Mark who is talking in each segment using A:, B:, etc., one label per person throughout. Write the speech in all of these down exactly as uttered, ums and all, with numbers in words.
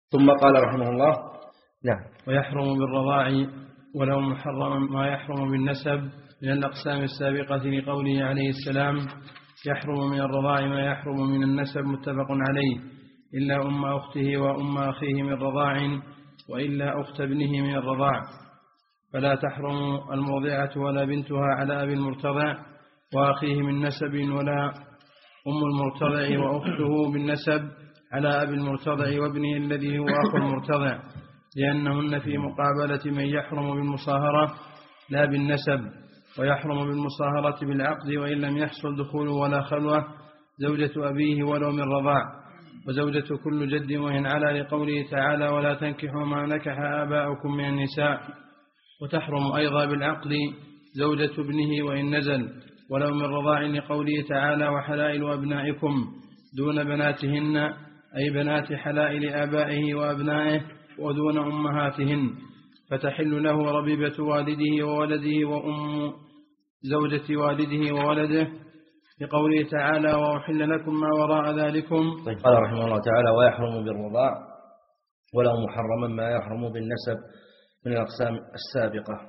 A: ثم قال رحمه الله: نعم.
B: ويحرم بالرضاع ولو محرم ما يحرم بالنسب من الأقسام السابقة لقوله عليه السلام: يحرم من الرضاع ما يحرم من النسب، متفق عليه، إلا أم أخته وأم أخيه من رضاع، وإلا أخت ابنه من الرضاع، فلا تحرم المرضعة ولا بنتها على أبي المرتضع وأخيه من نسب، ولا أم المرتضع وأخته بالنسب على أبي المرتضع وابنه الذي هو أخو المرتضع، لأنهن في مقابلة من يحرم بالمصاهرة لا بالنسب، ويحرم بالمصاهرة بالعقد وإن لم يحصل دخول ولا خلوة، زوجة أبيه ولو من رضاع، وزوجة كل جد وإن على، لقوله تعالى: ولا تنكحوا ما نكح آباؤكم من النساء. وتحرم أيضا بالعقد زوجة ابنه وإن نزل، ولو من رضاع، لقوله تعالى: وحلائل أبنائكم دون بناتهن، أي بنات حلائل آبائه وأبنائه ودون أمهاتهن، فتحل له ربيبة والده وولده وأم زوجة والده وولده، لقوله تعالى: وأحل لكم ما وراء ذلكم.
A: طيب، قال رحمه الله تعالى: ويحرم بالرضاع ولو محرما ما يحرم بالنسب من الأقسام السابقة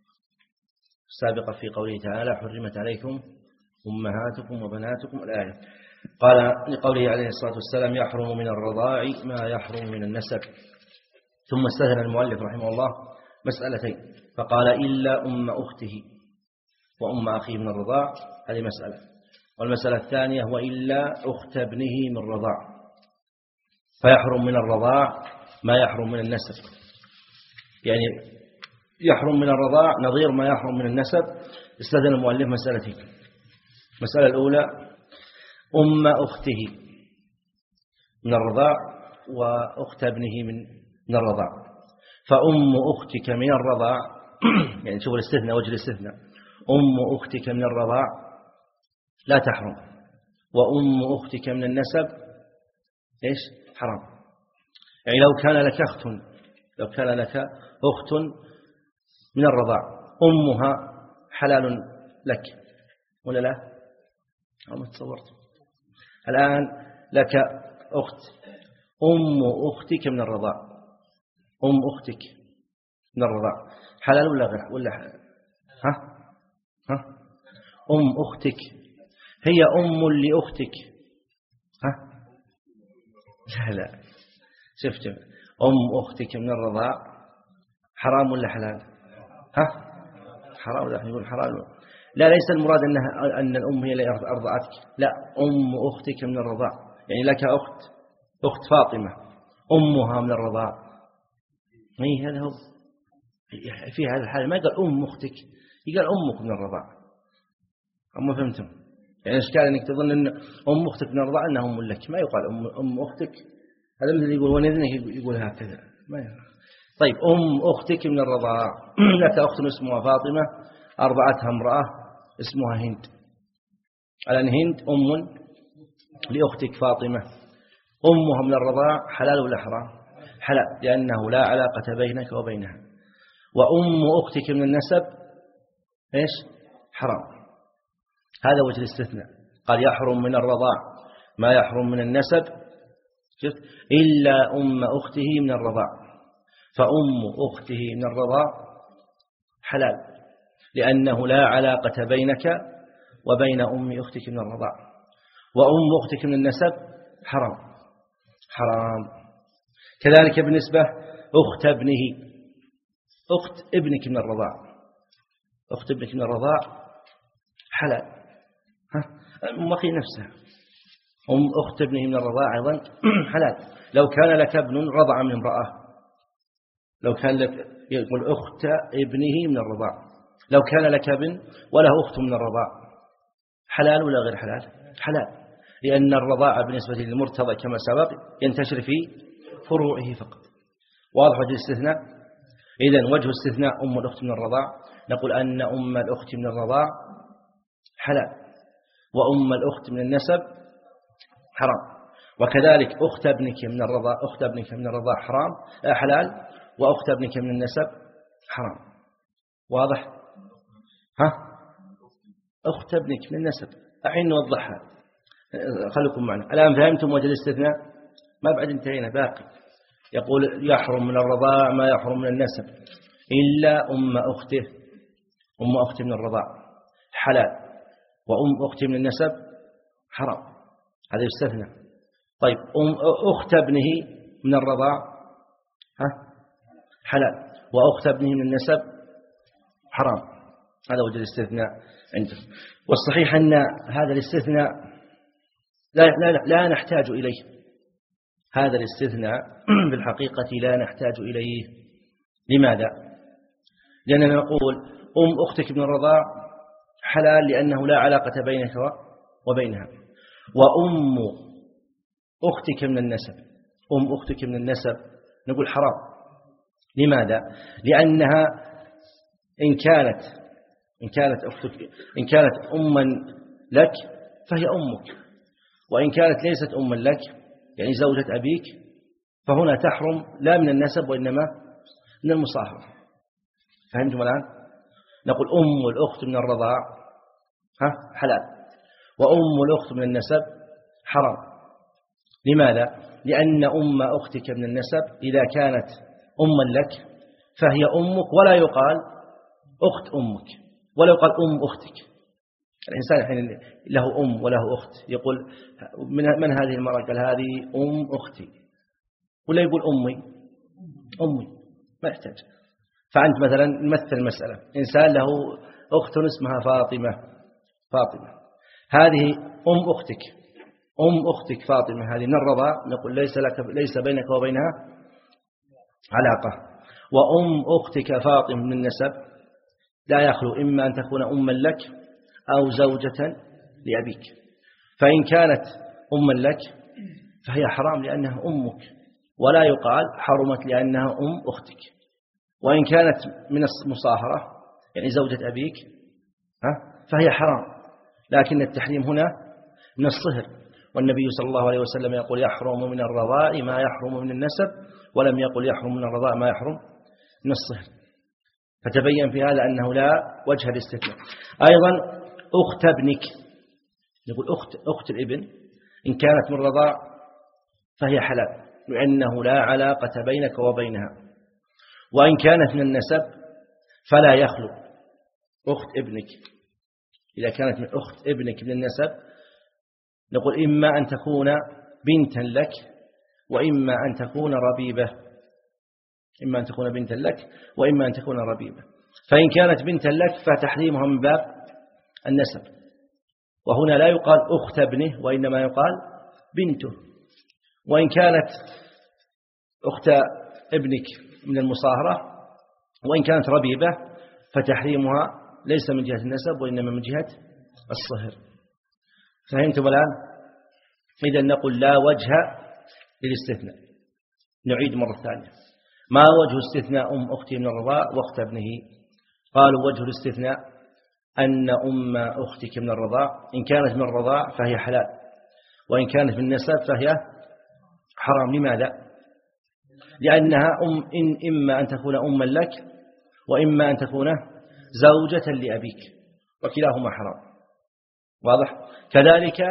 A: السابقة في قوله تعالى: حرمت عليكم أمهاتكم وبناتكم، الآية. قال لقوله عليه الصلاة والسلام: يحرم من الرضاع ما يحرم من النسب. ثم استثنى المؤلف رحمه الله مسألتين، فقال: إلا أم أخته وأم أخيه من الرضاع، هذه مسألة. والمسألة الثانية: وإلا أخت ابنه من الرضاع، فيحرم من الرضاع ما يحرم من النسب، يعني يحرم من الرضاع نظير ما يحرم من النسب. استثنى المؤلف مسألتين: المسألة الأولى أم أخته من الرضاع وأخت ابنه من من الرضاع. فأم أختك من الرضاع يعني شوف الاستثناء، وجه الاستثناء: أم أختك من الرضاع لا تحرم، وأم أختك من النسب إيش؟ حرام. يعني لو كان لك أخت لو كان لك أخت من الرضاع أمها حلال لك ولا لا؟ أو تصورت الآن لك أخت، أم أختك من الرضاع، أم أختك من الرضاع حلال ولا غير ولا حلال؟ ها ها أم أختك هي أم لأختك، ها لا لا شفت، أم أختك من الرضاع حرام ولا حلال؟ ها حرام ولا يقول حرام؟ لا، ليس المراد أنها أن الأم هي اللي أرضعتك، لا، أم أختك من الرضاع، يعني لك أخت أخت فاطمة أمها من الرضاع، أي هذا هو في هذا الحال. ما قال أم أختك، يقال أمك من الرضاع. أما فهمتم؟ يعني إشكال أنك تظن أن أم أختك من الرضاع أنها أم لك، ما يقال أم أم أختك، هذا مثل يقول ونذنك يقول هكذا، ما يقال. طيب، أم أختك من الرضاع لك أخت اسمها فاطمة أرضعتها امرأة اسمها هند، الآن هند أم لأختك فاطمة، أمها من الرضاع حلال ولا حرام؟ حلال، لأنه لا علاقة بينك وبينها. وأم أختك من النسب إيش؟ حرام. هذا وجه الاستثناء، قال: يحرم من الرضاع ما يحرم من النسب، شفت؟ إلا أم أخته من الرضاع، فأم أخته من الرضاع حلال، لأنه لا علاقة بينك وبين أم أختك من الرضاع. وأم أختك من النسب حرام حرام. كذلك بالنسبة أخت ابنه، أخت ابنك من الرضاع، أخت ابنك من الرضاع حلال، ها أم أخي نفسها، أم أخت ابنه من الرضاع أيضا حلال. لو كان لك ابن رضع من امرأة، لو كان لك يقول أخت ابنه من الرضاع، لو كان لك ابن وله أخت من الرضاع حلال ولا غير حلال؟ حلال، لأن الرضاعة بالنسبة للمرتضى كما سبق ينتشر في فروعه فقط. واضح وجه الاستثناء؟ إذن وجه استثناء أم الأخت من الرضاع، نقول أن أم الأخت من الرضاع حلال، وأم الأخت من النسب حرام. وكذلك أخت ابنك من الرضاع، أخت ابنك من الرضاع حرام حلال، وأخت ابنك من النسب حرام. واضح؟ ها؟ أخت ابنك من النسب الحين نوضحها، خليكم معنا الآن. فهمتم وجه الاستثناء؟ ما بعد انتهينا، باقي يقول يحرم من الرضاع ما يحرم من النسب إلا أم أخته. أم أخته من الرضاع حلال، وأم أخته من النسب حرام، هذا يستثنى. طيب أم أخت ابنه من الرضاع ها حلال، وأخت ابنه من النسب حرام، هذا وجه الاستثناء عنده. والصحيح أن هذا الاستثناء لا, لا, لا نحتاج إليه، هذا الاستثناء بالحقيقة لا نحتاج إليه. لماذا؟ لأننا نقول أم أختك من الرضاع حلال لأنه لا علاقة بينك وبينها، وأم أختك من النسب، أم أختك من النسب نقول حرام. لماذا؟ لأنها إن كانت إن كانت أختك إن كانت أما لك فهي أمك، وإن كانت ليست أما لك يعني زوجة أبيك فهنا تحرم لا من النسب وإنما من المصاهرة. فهمتم الآن؟ نقول أم الأخت من الرضاع ها حلال، وأم الأخت من النسب حرام. لماذا؟ لأن أم أختك من النسب إذا كانت أما لك فهي أمك، ولا يقال أخت أمك، ولا يقال أم أختك. الإنسان حين له أم وله أخت يقول من هذه المرأة؟ قال هذه أم أختي، ولا يقول أمي أمي، ما يحتاج. فأنت مثلا نمثل المسألة، إنسان له أخت اسمها فاطمة فاطمة هذه أم أختك، أم أختك فاطمة هذه من الرضاع، نقول ليس لك ليس بينك وبينها علاقة. وأم أختك فاطمة من النسب لا يخلو إما أن تكون أما لك أو زوجة لأبيك. فإن كانت أما لك فهي حرام لأنها أمك، ولا يقال حرمت لأنها أم أختك. وإن كانت من المصاهرة يعني زوجة أبيك ها فهي حرام، لكن التحريم هنا من الصهر. والنبي صلى الله عليه وسلم يقول يحرم من الرضاع ما يحرم من النسب، ولم يقل يحرم من الرضاع ما يحرم من الصهر. فتبين في هذا أنه لا وجه الاستثناء. أيضا أخت ابنك، نقول أخت أخت الابن إن كانت من الرضاع فهي حلال لأنه لا علاقة بينك وبينها. وإن كانت من النسب فلا يخلو أخت ابنك، إذا كانت من أخت ابنك من النسب نقول إما أن تكون بنتا لك وإما أن تكون ربيبة، إما أن تكون بنتا لك وإما أن تكون ربيبة. فإن كانت بنتا لك فتحريمها من باب النسب، وهنا لا يقال أخت ابنه وإنما يقال بنته. وإن كانت أخت ابنك من المصاهرة وإن كانت ربيبة فتحريمها ليس من جهة النسب وإنما من جهة الصهر. فهمتم الآن؟ إذا نقول لا وجه للاستثناء. نعيد مرة ثانية، ما وجه استثناء أم أختي من الرضاع وأخت ابنه؟ قالوا وجه الاستثناء أن أم أختك من الرضاع إن كانت من الرضاع فهي حلال، وإن كانت من النسب فهي حرام. لماذا؟ لأنها أم إن إما أن تكون أما لك وإما أن تكون زوجة لأبيك، وكلاهما حرام. واضح؟ كذلك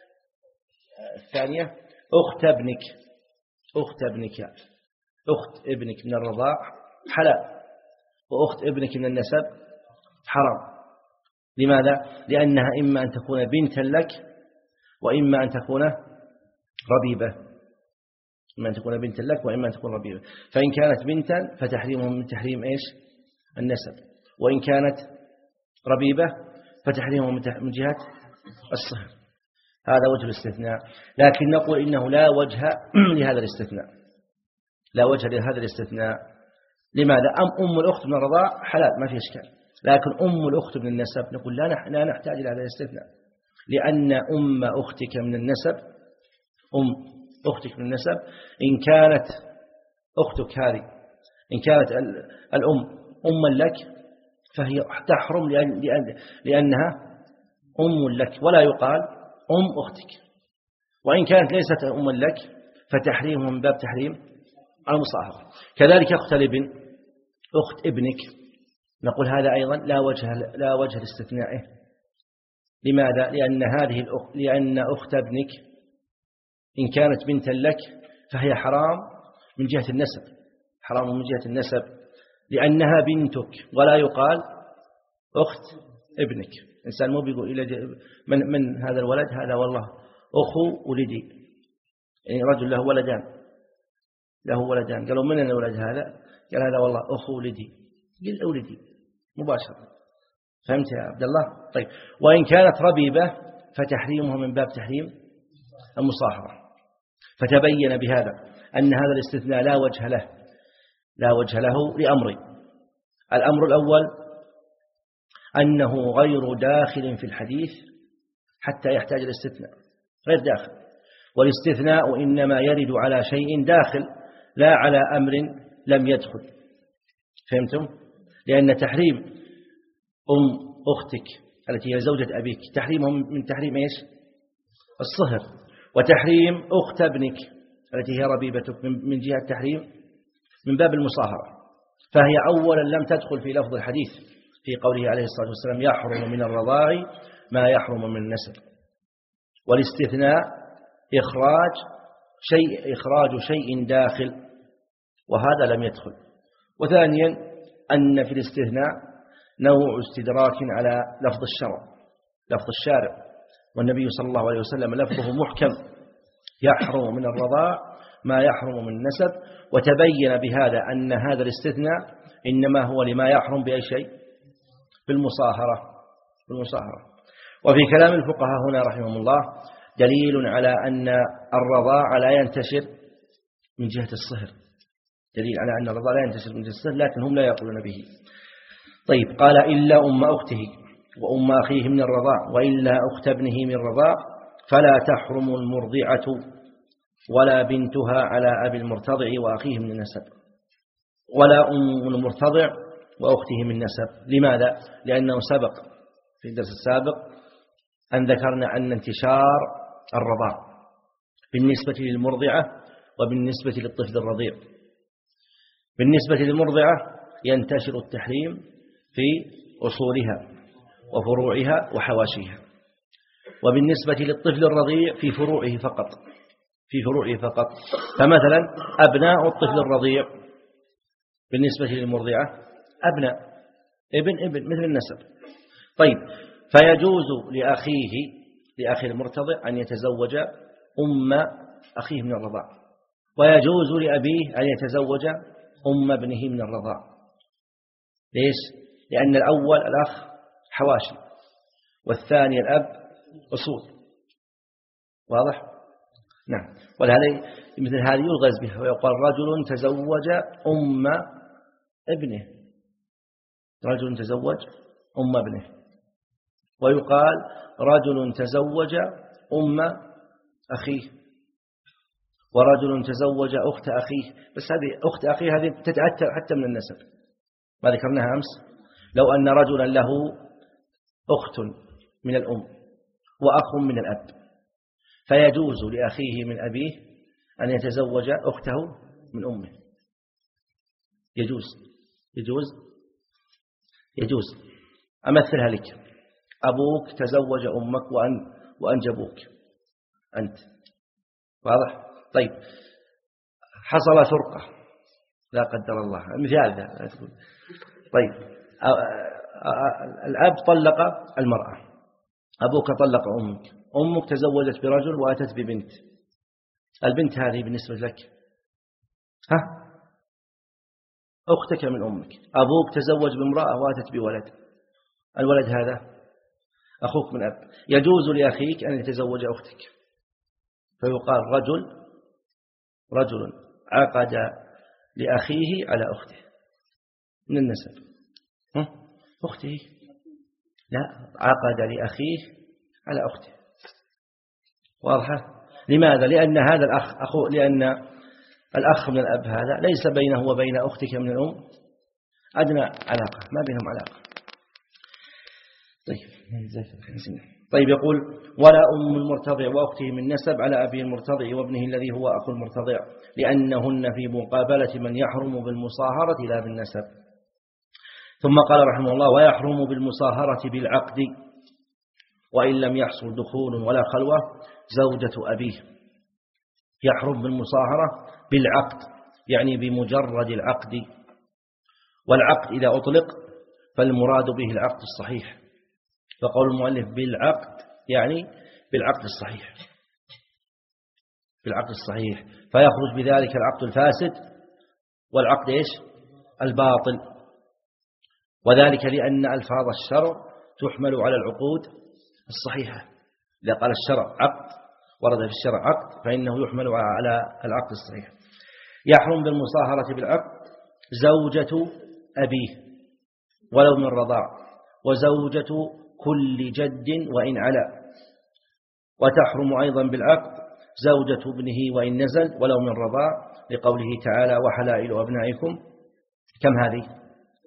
A: الثانية أخت ابنك، أخت ابنك أخت ابنك من الرضاع حلال، وأخت ابنك من النسب حرام. لماذا؟ لأنها إما أن تكون بنتا لك وإما أن تكون ربيبة، إما أن تكون بنتا لك وإما أن تكون ربيبة. فإن كانت بنتا فتحريمهم من تحريم إيش؟ النسب، وإن كانت ربيبة فتحريمهم من جهة الصهر. هذا وجه الاستثناء. لكن نقول إنه لا وجه لهذا الاستثناء، لا وجه لهذا الاستثناء. لماذا؟ أم أم الأخت من الرضاع حلال ما في إشكال، لكن أم الأخت من النسب نقول لا لا نحتاج إلى هذا الاستثناء، لأن أم أختك من النسب أم أختك من النسب إن كانت أختك هذه إن كانت الأم أما لك فهي تحرم لأنها أم لك، ولا يقال أم أختك. وإن كانت ليست أما لك فتحريم من باب تحريم المصاهرة. كذلك أخت الابن أخت ابنك نقول هذا أيضا لا وجه لا وجه لاستثنائه. لماذا؟ لأن هذه الأخت لأن أخت ابنك إن كانت بنتا لك فهي حرام، من جهة النسب، حرام من جهة النسب لأنها بنتك، ولا يقال أخت ابنك. إنسان مو بيقول إلى من, من هذا الولد، هذا والله أخو ولدي، يعني رجل له ولدان له ولدان قالوا من الولد هذا؟ قال هذا والله أخو ولدي، قل ولدي مباشرة. فهمت يا عبد الله؟ طيب، وإن كانت ربيبة فتحريمها من باب تحريم المصاهرة. فتبين بهذا أن هذا الاستثناء لا وجه له لا وجه له لأمرين. الأمر الأول أنه غير داخل في الحديث حتى يحتاج الاستثناء، غير داخل، والاستثناء إنما يرد على شيء داخل لا على أمر لم يدخل. فهمتم؟ لأن تحريم أم أختك التي هي زوجة أبيك تحريمهم من تحريم إيش؟ الصهر. وتحريم أخت ابنك التي هي ربيبتك من جهة التحريم من باب المصاهرة، فهي أولا لم تدخل في لفظ الحديث في قوله عليه الصلاة والسلام يحرم من الرضاع ما يحرم من النسب. والاستثناء إخراج شيء إخراج شيء داخل، وهذا لم يدخل. وثانيا أن في الاستثناء نوع استدراك على لفظ الشرع لفظ الشارع، والنبي صلى الله عليه وسلم لفظه محكم يحرم من الرضاع ما يحرم من النسب. وتبين بهذا أن هذا الاستثناء إنما هو لما يحرم بأي شيء بالمصاهرة بالمصاهرة. وفي كلام الفقهاء هنا رحمهم الله دليل على أن الرضاع لا ينتشر من جهة الصهر، دليل على أن الرضاع لا ينتشر من جهة الصهر، لكن هم لا يقولون به. طيب، قال إلا أم أخته وأم أخيه من الرضاع وإلا أخت ابنه من الرضاع فلا تحرم المرضعة ولا بنتها على أبي المرتضع وأخيه من النسب، ولا أم المرتضع وأخته من نسب. لماذا؟ لأنه سبق في الدرس السابق أن ذكرنا أن انتشار الرضاع بالنسبة للمرضعة وبالنسبة للطفل الرضيع. بالنسبة للمرضعة ينتشر التحريم في أصولها وفروعها وحواشيها، وبالنسبة للطفل الرضيع في فروعه فقط في فروعه فقط. فمثلا أبناء الطفل الرضيع بالنسبة للمرضعة أبناء ابن ابن مثل النسب. طيب، فيجوز لأخيه لأخي المرتضع أن يتزوج أم أخيه من الرضاع، ويجوز لأبيه أن يتزوج أم ابنه من الرضاع. ليش؟ لأن الأول الأخ حواشي والثاني الأب أصول. واضح؟ نعم. ولهذا مثل هذه يلغز بها ويقال رجل تزوج أم ابنه رجل تزوج أم ابنه ويقال رجل تزوج أم أخيه ورجل تزوج أخت أخيه. بس هذه أخت أخيه هذه تتأتى حتى من النسب، ما ذكرناها أمس. لو أن رجلا له أخت من الأم وأخ من الأب فيجوز لأخيه من أبيه أن يتزوج أخته من أمه. يجوز يجوز يجوز أمثلها لك: أبوك تزوج أمك وأن وأنجبوك أنت. واضح؟ طيب، حصل فرقة لا قدر الله، مثال ذا. طيب، الأب طلق المرأة، أبوك طلق أمك، أمك تزوجت برجل وأتت ببنت. البنت هذه بالنسبة لك ها أختك من أمك. أبوك تزوج بامرأة وأتت بولد، الولد هذا أخوك من أب. يجوز لأخيك أن يتزوج أختك، فيقال رجل رجل عقد لأخيه على أخته من النسب. أخته لا، عقد لأخيه على أخته. واضحة؟ لماذا؟ لأن هذا الأخ أخو لأن الأخ من الأب هذا ليس بينه وبين أختك من الأم أدنى علاقة، ما بينهم علاقة. طيب طيب يقول: ولا أم المرتضع وأخته من نسب على أبي المرتضع وابنه الذي هو أخو المرتضع، لأنهن في مقابلة من يحرم بالمصاهرة لا بالنسب. ثم قال رحمه الله: ويحرم بالمصاهرة بالعقد وإن لم يحصل دخول ولا خلوة زوجة أبيه. يحرم بالمصاهرة بالعقد يعني بمجرد العقد، والعقد إذا أطلق فالمراد به العقد الصحيح، فقول المؤلف بالعقد يعني بالعقد الصحيح، بالعقد الصحيح، فيخرج بذلك العقد الفاسد والعقد إيش؟ الباطل. وذلك لأن ألفاظ الشرع تحمل على العقود الصحيحة. إذا قال الشرع عقد، ورد في الشرع عقد، فإنه يحمل على العقد الصحيح. يحرم بالمصاهرة بالعقد زوجة أبيه ولو من رضاع، وزوجة كل جد وإن علا، وتحرم أيضا بالعقد زوجة ابنه وإن نزل ولو من رضاع، لقوله تعالى وحلائل أبنائكم. كم هذه؟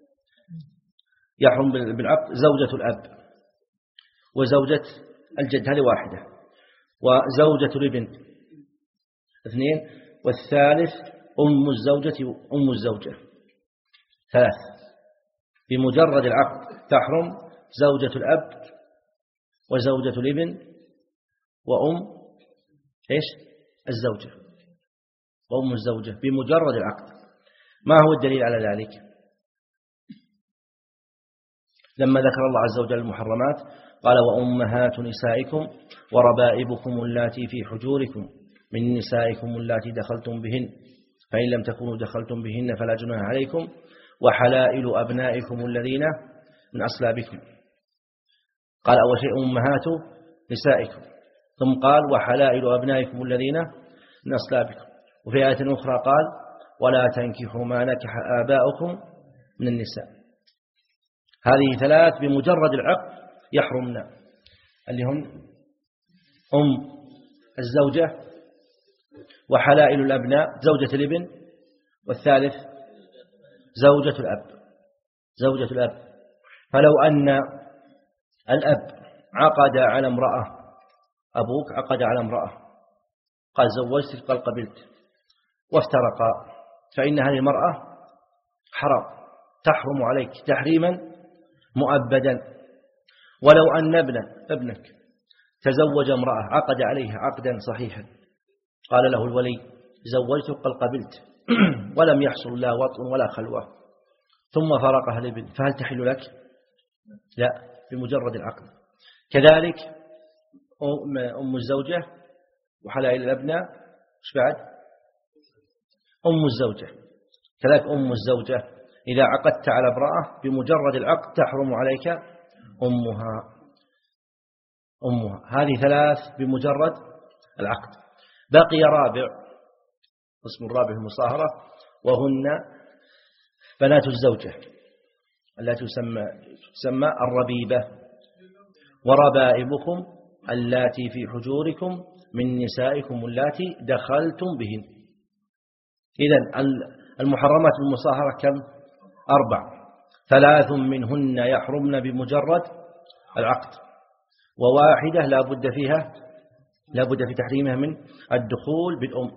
A: يحرم بالعقد زوجة الأب وزوجة الجد، هذه واحدة، وزوجة الابن اثنين، والثالث أم الزوجة أم الزوجة ثلاث. بمجرد العقد تحرم زوجة الأب وزوجة الابن وأم إيش؟ الزوجة وأم الزوجة بمجرد العقد. ما هو الدليل على ذلك؟ لما ذكر الله عز وجل المحرمات قال وأمهات نسائكم وربائبكم اللاتي في حجوركم من نسائكم اللاتي دخلتم بهن فإن لم تكونوا دخلتم بهن فلا جناح عليكم وحلائل أبنائكم الذين من أصلابكم. قال أول شيء أمهات نسائكم، ثم قال وحلائل أبنائكم الذين من أصلابكم، وفي آية أخرى قال ولا تنكحوا ما نكح آباؤكم من النساء. هذه ثلاث بمجرد العقد يحرمنا، اللي هم أم الزوجة وحلائل الأبناء زوجة الابن، والثالث زوجة الأب زوجة الأب. فلو أن الأب عقد على امرأة، أبوك عقد على امرأة قال زوجتك قال قبلت، وافترقا، فإن هذه المرأة حرام تحرم عليك تحريما مؤبدا. ولو أن ابنك ابنك تزوج امرأة عقد عليها عقدا صحيحا، قال له الولي زوجتك قال قبلت، ولم يحصل لا وطء ولا خلوة، ثم فرقها الابن، فهل تحل لك؟ لا، بمجرد العقد. كذلك أم الزوجة وحلائل الأبناء، ايش بعد؟ أم الزوجة. كذلك أم الزوجة إذا عقدت على امرأة بمجرد العقد تحرم عليك أمها أمها هذه ثلاث بمجرد العقد. بقي رابع، قسم الرابع المصاهرة، وهن بنات الزوجة التي تسمى تسمى الربيبة، وربائبكم اللاتي في حجوركم من نسائكم اللاتي دخلتم بهن. إذن المحرمات المصاهرة كم؟ أربع، ثلاث منهن يحرمن بمجرد العقد، وواحدة لا بد فيها لا بد في تحريمها من الدخول بالأم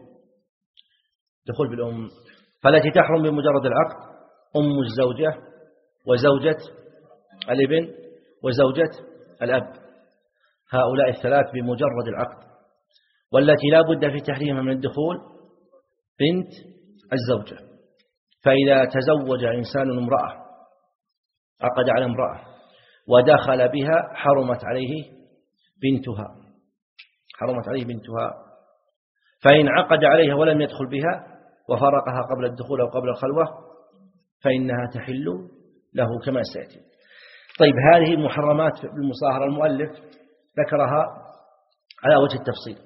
A: دخول بالأم. فالتي تحرم بمجرد العقد أم الزوجة وزوجة الابن وزوجة الأب، هؤلاء الثلاث بمجرد العقد. والتي لا بد في تحريمها من الدخول بنت الزوجة، فإذا تزوج إنسان امرأة عقد على امرأة ودخل بها حرمت عليه بنتها حرمت عليه بنتها فإن عقد عليها ولم يدخل بها وفرقها قبل الدخول أو قبل الخلوة فإنها تحل له كما سيأتي. طيب، هذه المحرمات بالمصاهرة المؤلف ذكرها على وجه التفصيل،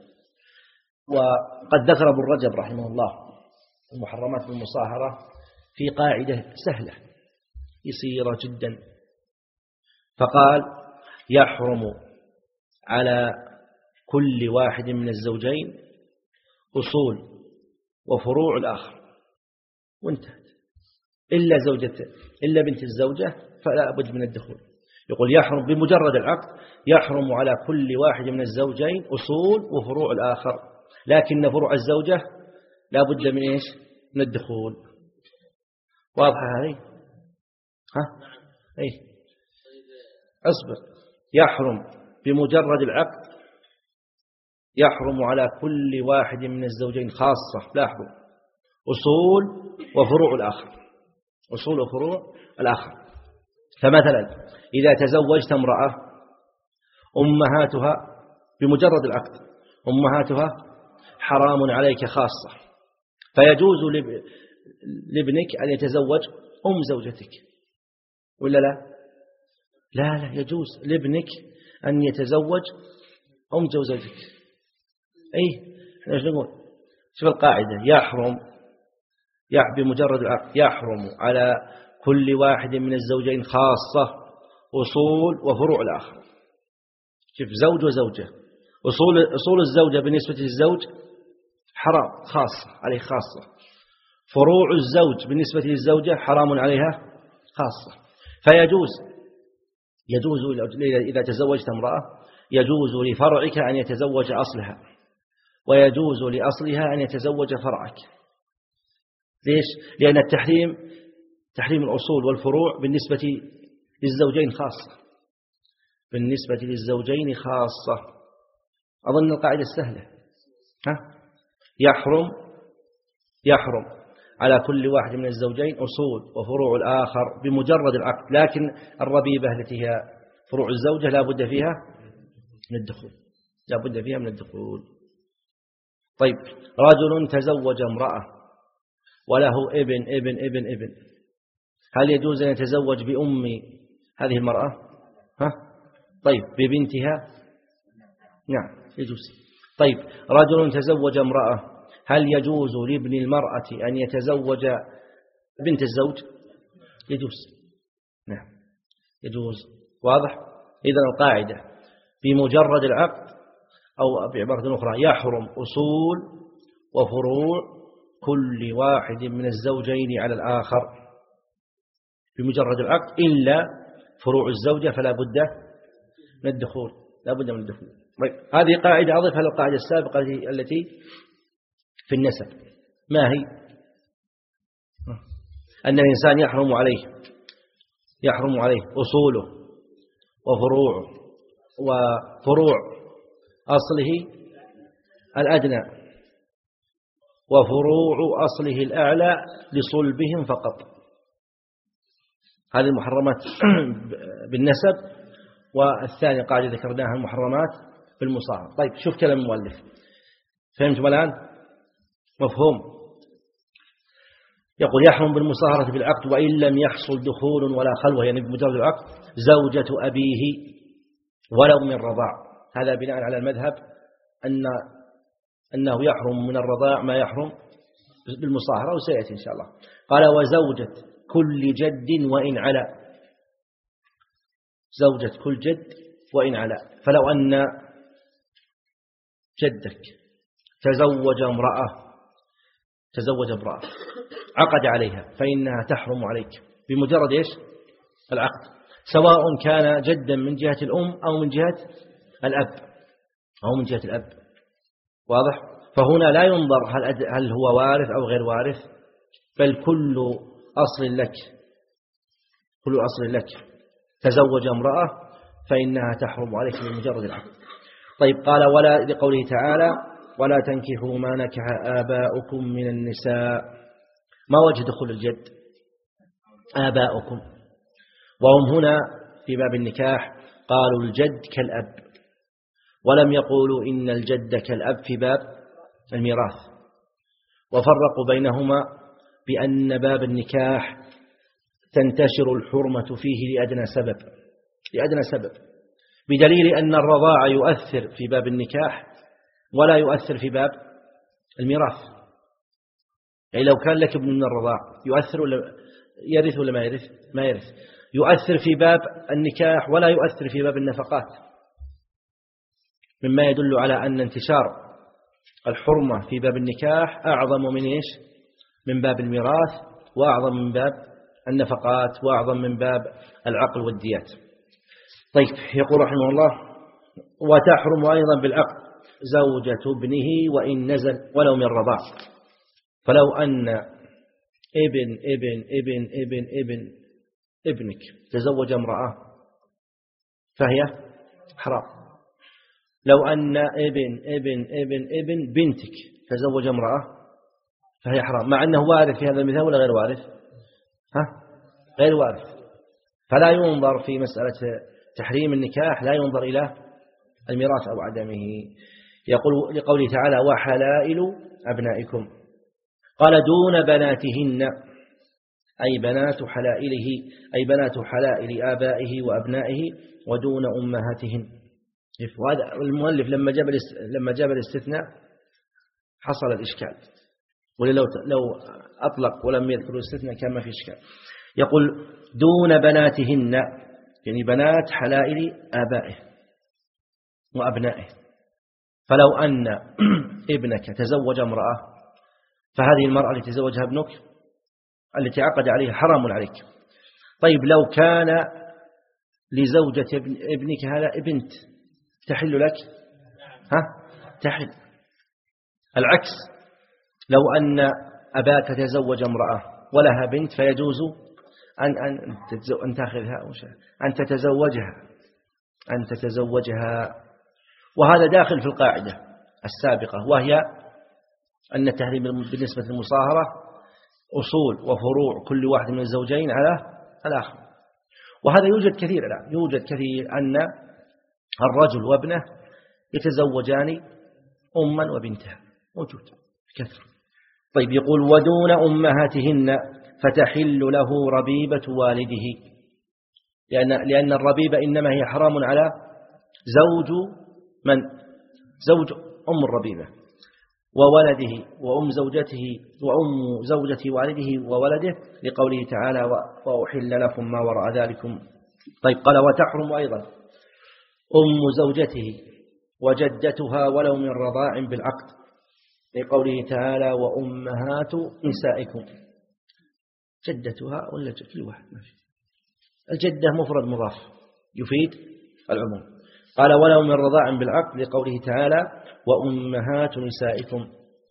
A: وقد ذكر ابن رجب رحمه الله المحرمات بالمصاهرة في قاعدة سهلة يسيرة جدا، فقال يحرم على كل واحد من الزوجين أصول وفروع الآخر، وانتهت، إلا زوجته إلا بنت الزوجة فلا بد من الدخول. يقول يحرم بمجرد العقد، يحرم على كل واحد من الزوجين أصول وفروع الآخر، لكن فروع الزوجة لا بد من إيش؟ من الدخول. واضحة هذه؟ ها؟ إيه؟ أصبر. يحرم بمجرد العقد، يحرم على كل واحد من الزوجين خاصة، لاحظوا، أصول وفروع الآخر، أصول وفروع الآخر. فمثلا إذا تزوجت امرأة أمهاتها بمجرد العقد أمهاتها حرام عليك خاصة، فيجوز لابنك أن يتزوج أم زوجتك ولا لا؟ لا لا، يجوز لابنك أن يتزوج أم زوجتك. أي ايش نقول؟ شوف القاعدة، يحرم بمجرد العقد يحرم على كل واحد من الزوجين خاصة أصول وفروع الآخر. شوف، زوج وزوجة، أصول أصول الزوجة بالنسبة للزوج حرام خاصة عليه خاصة، فروع الزوج بالنسبة للزوجة حرام عليها خاصة. فيجوز يجوز إذا تزوجت امرأة يجوز لفرعك أن يتزوج أصلها، ويجوز لأصلها أن يتزوج فرعك. ليش؟ لأن التحريم تحريم الأصول والفروع بالنسبة للزوجين خاصة، بالنسبة للزوجين خاصة. أظن القاعدة السهلة. ها؟ يحرم يحرم على كل واحد من الزوجين أصول وفروع الآخر بمجرد العقد، لكن الربيبة التي هي فروع الزوجة لا بد فيها من الدخول، لا بد فيها من الدخول. طيب، رجل تزوج امرأة وله ابن ابن ابن ابن، هل يجوز أن يتزوج بأم هذه المرأة؟ ها؟ طيب، ببنتها؟ نعم يجوز. طيب، رجل تزوج امرأة، هل يجوز لابن المرأة أن يتزوج بنت الزوج؟ يجوز، نعم يجوز. واضح؟ إذن القاعدة بمجرد العقد، أو بعبارة أخرى يحرم أصول وفروع كل واحد من الزوجين على الآخر بمجرد العقد، إلا فروع الزوجة فلا بد من الدخول، لا بد من الدخول. طيب، هذه قاعدة أضيفها للقاعدة السابقة التي في النسب. ما هي؟ أن الإنسان يحرم عليه يحرم عليه أصوله وفروعه وفروع أصله الأدنى وفروع أصله الأعلى لصلبهم فقط. هذه المحرمات بالنسب. والثانية قاعدة ذكرناها المحرمات بالمصاهرة. طيب، شوف كلام المؤلف، فهمتم الآن؟ مفهوم؟ يقول يحرم بالمصاهرة بالعقد وإن لم يحصل دخول ولا خلوة، يعني بمجرد العقد، زوجة أبيه ولو من رضاع. هذا بناء على المذهب أن أنه يحرم من الرضاع ما يحرم بالمصاهرة، وسيأتي إن شاء الله. قال وزوجة كل جد وإن علا، زوجة كل جد وإن علا. فلو أن جدك تزوج امرأة تزوج امرأة عقد عليها، فإنها تحرم عليك بمجرد إيش؟ العقد، سواء كان جدا من جهة الأم أو من جهة الأب أو من جهة الأب. واضح؟ فهنا لا ينظر هل, هل هو وارث أو غير وارث، بل كل أصل لك كل أصل لك تزوج امرأة فإنها تحرم عليك بمجرد العقد. طيب، قال ولا لقوله تعالى ولا تنكحوا ما نكح آباؤكم من النساء. ما وجه دخول الجد؟ آباؤكم. وهم هنا في باب النكاح قالوا الجد كالأب، ولم يقولوا إن الجد كالأب في باب الميراث، وفرقوا بينهما بأن باب النكاح تنتشر الحرمة فيه لأدنى سبب لأدنى سبب بدليل أن الرضاع يؤثر في باب النكاح ولا يؤثر في باب الميراث. يعني لو كان لك ابن من الرضاع يؤثر ولا يرث ولا ما يرث؟ ما يرث. يؤثر في باب النكاح ولا يؤثر في باب النفقات، مما يدل على أن انتشار الحرمة في باب النكاح أعظم من إيش؟ من باب الميراث، وأعظم من باب النفقات، وأعظم من باب العقل والديات. طيب، يقول رحمه الله وتحرم أيضا بالعقد زوجة ابنه وإن نزل ولو من رضاع. فلو أن ابن ابن ابن ابن ابن ابنك تزوج امرأة فهي حرام. لو أن ابن ابن ابن ابن بنتك تزوج امرأة فهي حرام، مع أنه وارث في هذا المثال ولا غير وارث؟ ها؟ غير وارث. فلا ينظر في مسألة تحريم النكاح، لا ينظر إلى الميراث أو عدمه. يقول لقوله تعالى وحلائل أبنائكم، قال دون بناتهن، أي بنات حلائله، أي بنات حلائل آبائه وأبنائه ودون أمهاتهن. وهذا المؤلف لما جاب لما جاب الاستثناء حصل الإشكال، ولو لو أطلق ولم يذكر الاستثناء كان ما في إشكال. يقول دون بناتهن، يعني بنات حلائل آبائه وأبنائه. فلو أن ابنك تزوج امرأة، فهذه المرأة التي تزوجها ابنك التي عقد عليها حرام عليك. طيب لو كان لزوجة ابن ابنك هذا بنت تحل لك؟ ها؟ تحل. العكس، لو أن أباك تزوج امرأة ولها بنت فيجوز أن أن أن تأخذها أن تتزوجها أن تتزوجها. وهذا داخل في القاعدة السابقة، وهي أن التحريم بالنسبة للمصاهرة أصول وفروع كل واحد من الزوجين على الآخر. وهذا يوجد كثير الآن، يوجد كثير أن الرجل وابنه يتزوجان أما وبنتها، موجود كثير. طيب يقول ودون أمهاتهن فتحل له ربيبة والده، لأن لأن الربيبة إنما هي حرام على زوج من؟ زوج أم الربيبة وولده وأم زوجته وأم زوجة والده وولده، لقوله تعالى وأحل لكم ما وراء ذلكم. طيب قال وتحرم أيضا أم زوجته وجدتها ولو من رضاع بالعقد، لقوله تعالى وأمهات نسائكم. جدتها ولا كل واحد ما في، الجدة مفرد مضاف يفيد العموم. قال ولو من رضاع بالعقد، لقوله تعالى وأمهات نسائكم،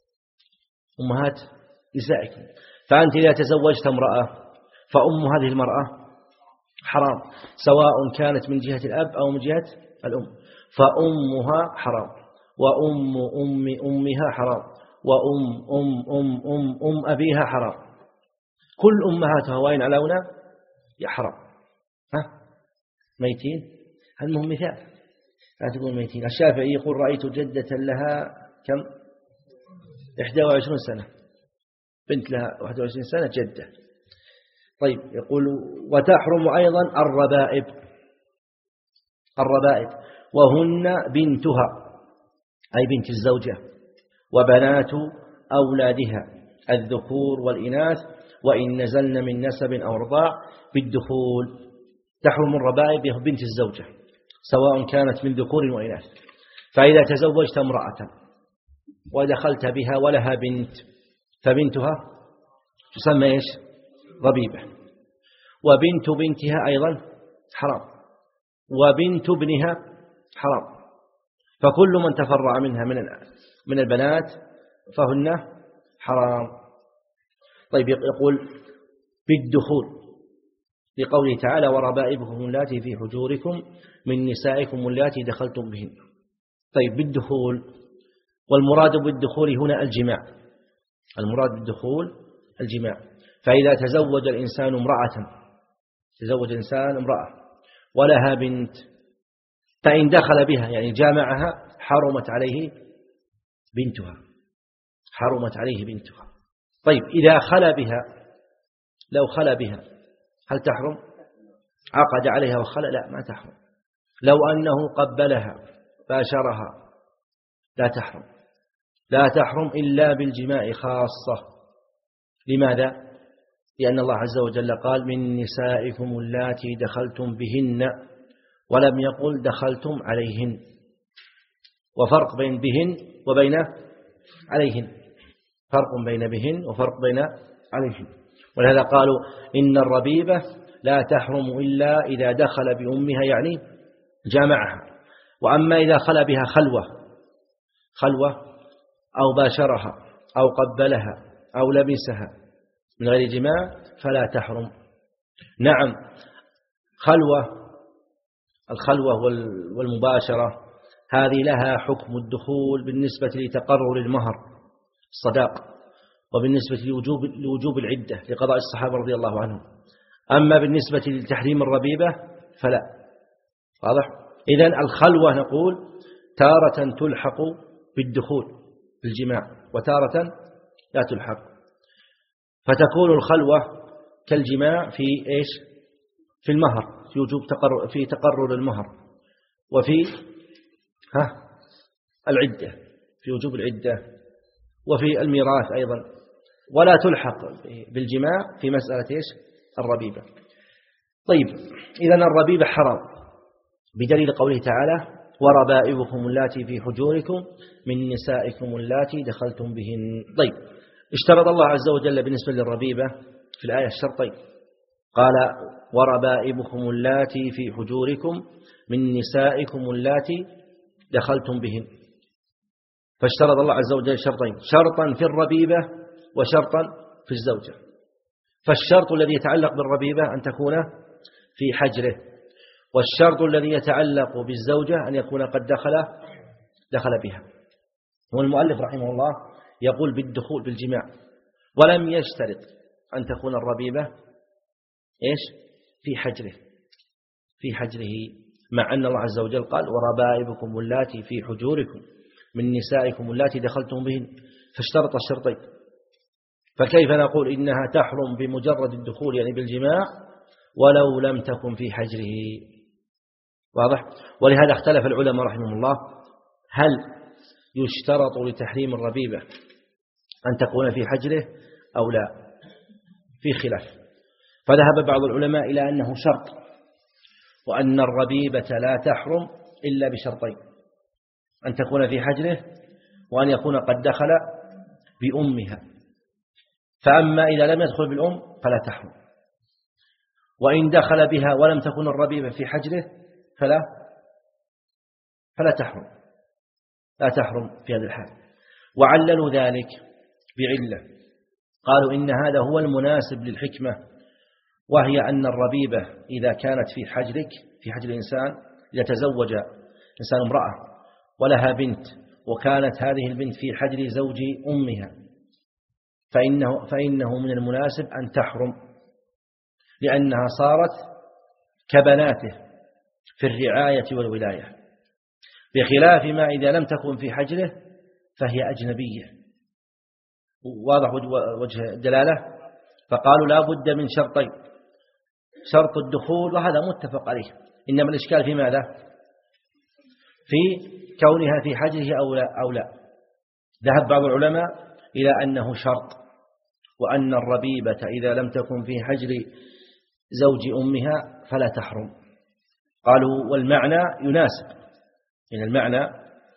A: أمهات نسائكم. فأنت إذا تزوجت امرأة فأم هذه المرأة حرام، سواء كانت من جهة الأب أو من جهة الأم، فأمها حرام، وأم أم أمها حرام، وأم أم أم أم أم أبيها حرام. كل أمهاتها وين علونا يا حرام. ها ميتين، المهم مثال، لا تقول ميتين. الشافعي يقول رأيت جدة لها كم؟ إحدى وعشرين سنة، بنت لها واحد وعشرين سنة جدة. طيب يقول وتحرم أيضا الربائب، الربائب وهن بنتها أي بنت الزوجة وبنات أولادها الذكور والإناث، وإن نزلن من نسب أو رضاع بالدخول. تحرم الربائب بنت الزوجة سواء كانت من ذكور وإناث. فإذا تزوجت امرأة ودخلت بها ولها بنت فبنتها تسمى إيش؟ ربيبة. وبنت بنتها أيضا حرام، وبنت ابنها حرام. فكل من تفرع منها من من البنات فهن حرام. طيب يقول بالدخول، لقوله تعالى وربائبكم اللاتي في حجوركم من نسائكم اللاتي دخلتم بهن. طيب بالدخول، والمراد بالدخول هنا الجماع، المراد بالدخول الجماع. فإذا تزوج الإنسان امرأة، تزوج الإنسان امرأة ولها بنت، فإن دخل بها يعني جامعها حرمت عليه بنتها، حرمت عليه بنتها. طيب إذا خلى بها، لو خلى بها هل تحرم؟ عقد عليها وخلى؟ لا ما تحرم. لو أنه قبلها باشرها لا تحرم، لا تحرم إلا بالجماع خاصة. لماذا؟ لأن الله عز وجل قال من نسائكم اللاتي دخلتم بهن، ولم يقل دخلتم عليهن، وفرق بين بهن وبين عليهن، فرق بين بهن وفرق بين عليهن. ولهذا قالوا إن الربيبة لا تحرم إلا إذا دخل بأمها يعني جامعها. وأما إذا خلى بها خلوة خلوة أو باشرها أو قبلها أو لبسها من غير جماع فلا تحرم. نعم خلوة، الخلوة والمباشرة هذه لها حكم الدخول بالنسبة لتقرر المهر الصداق، وبالنسبة لوجوب, لوجوب العدة لقضاء الصحابة رضي الله عنهم. أما بالنسبة لتحريم الربيبة فلا. واضح؟ إذن الخلوة نقول تارة تلحق بالدخول بالجماع وتارة لا تلحق، فتكون الخلوة كالجماع في إيش؟ في المهر، في وجوب تقرر في تقرر المهر، وفي ها العدة، في وجوب العدة، وفي الميراث أيضا، ولا تلحق بالجماع في مسألة إيش؟ الربيبة. طيب، إذن الربيبة حرام بدليل قوله تعالى: وربائبكم اللاتي في حجوركم من نسائكم اللاتي دخلتم بهن. طيب، اشترط الله عز وجل بالنسبة للربيبة في الآية الشرطين، قال: وربائبكم اللاتي في حجوركم من نسائكم اللاتي دخلتم بهن. فاشترط الله عز وجل شرطين، شرطا في الربيبة وشرطا في الزوجة. فالشرط الذي يتعلق بالربيبة أن تكون في حجره، والشرط الذي يتعلق بالزوجة أن يكون قد دخل دخل بها. والمؤلف رحمه الله يقول بالدخول بالجماع، ولم يشترط أن تكون الربيبة إيش؟ في حجره في حجره مع أن الله عز وجل قال: وربائبكم اللاتي في حجوركم من نسائكم اللاتي دخلتم بهن، فاشترط الشرطين. فكيف نقول إنها تحرم بمجرد الدخول يعني بالجماع ولو لم تكن في حجره؟ واضح؟ ولهذا اختلف العلماء رحمهم الله، هل يشترط لتحريم الربيبة أن تكون في حجره أو لا؟ في خلاف. فذهب بعض العلماء إلى أنه شرط، وأن الربيبة لا تحرم إلا بشرطين: أن تكون في حجره، وأن يكون قد دخل بأمها. فأما إذا لم يدخل بالأم فلا تحرم، وإن دخل بها ولم تكن الربيبة في حجره فلا فلا تحرم لا تحرم في هذا الحال. وعللوا ذلك بعلة، قالوا إن هذا هو المناسب للحكمة، وهي أن الربيبة إذا كانت في حجرك في حجر الإنسان، إذا تزوج إنسان امرأة ولها بنت وكانت هذه البنت في حجر زوج أمها، فإنه, فإنه من المناسب أن تحرم، لأنها صارت كبناته في الرعاية والولاية، بخلاف ما إذا لم تكن في حجره فهي أجنبية. واضح وجه الدلالة؟ فقالوا لا بد من شرطين: شرط الدخول، وهذا متفق عليه، إنما الإشكال في ماذا؟ في كونها في حجره أو لا, أو لا. ذهب بعض العلماء إلى أنه شرط، وأن الربيبة إذا لم تكن في حجر زوج أمها فلا تحرم. قالوا والمعنى يناسب، إن المعنى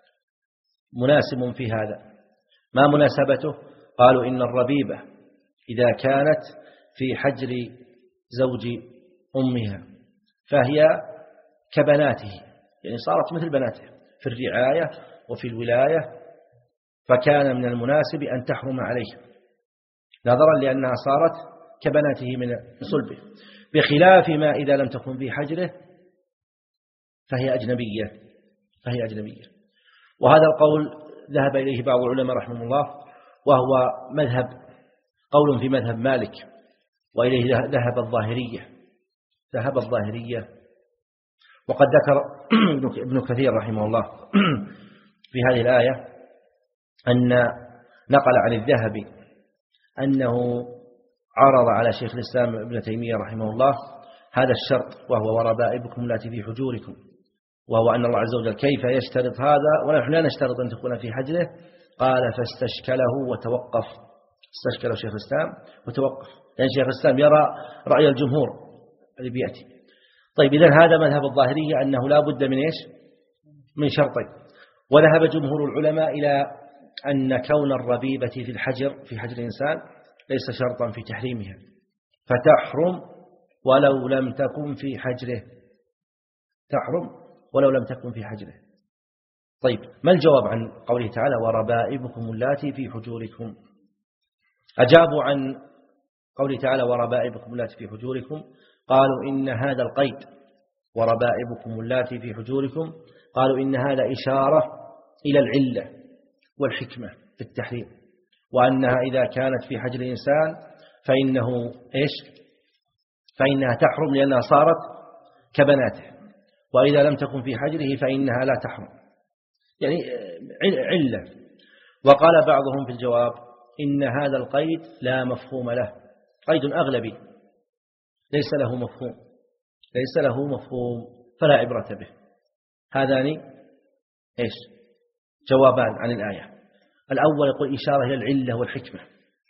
A: مناسب في هذا. ما مناسبته؟ قالوا إن الربيبة إذا كانت في حجر زوج أمها فهي كبناته، يعني صارت مثل بناته في الرعاية وفي الولاية، فكان من المناسب أن تحرم عليه، نظرا لأنها صارت كبناته من صلبه، بخلاف ما إذا لم تكن في حجره فهي أجنبية فهي أجنبية. وهذا القول ذهب إليه بعض العلماء رحمه الله، وهو مذهب قول في مذهب مالك، وإليه ذهب الظاهرية ذهب الظاهرية وقد ذكر ابن كثير رحمه الله في هذه الآية أن نقل عن الذهبي أنه عرض على شيخ الإسلام ابن تيمية رحمه الله هذا الشرط، وهو وربائبكم التي في حجوركم، وهو أن الله عز وجل كيف يشترط هذا ونحن لا نشترط أن تكون في حجره؟ قال فاستشكله وتوقف، استشكله شيخ الإسلام وتوقف، لأن يعني شيخ الإسلام يرى رأي الجمهور اللي بيأتي. طيب، إذن هذا مذهب الظاهرية أنه لا بد من إيش؟ من شرطين. وذهب جمهور العلماء إلى أن كون الربيبة في الحجر في حجر الإنسان ليس شرطا في تحريمها، فتحرم ولو لم تكن في حجره تحرم ولو لم تكن في حجره. طيب، ما الجواب عن قوله تعالى وربائبكم اللاتي في حجوركم؟ أجابوا عن قوله تعالى وربائبكم اللاتي في حجوركم، قالوا إن هذا القيد وربائبكم اللاتي في حجوركم، قالوا إن هذا إشارة إلى العلة والحكمة في التحريم، وأنها إذا كانت في حجر الإنسان فإنه إيش فإنها تحرم لأنها صارت كبناته، وإذا لم تكن في حجره فإنها لا تحرم، يعني علة. وقال بعضهم في الجواب إن هذا القيد لا مفهوم له، قيد أغلبي ليس له مفهوم ليس له مفهوم فلا عبرة به. هذان إيش جوابان عن الآية. الأول يقول إشارة إلى العلة والحكمة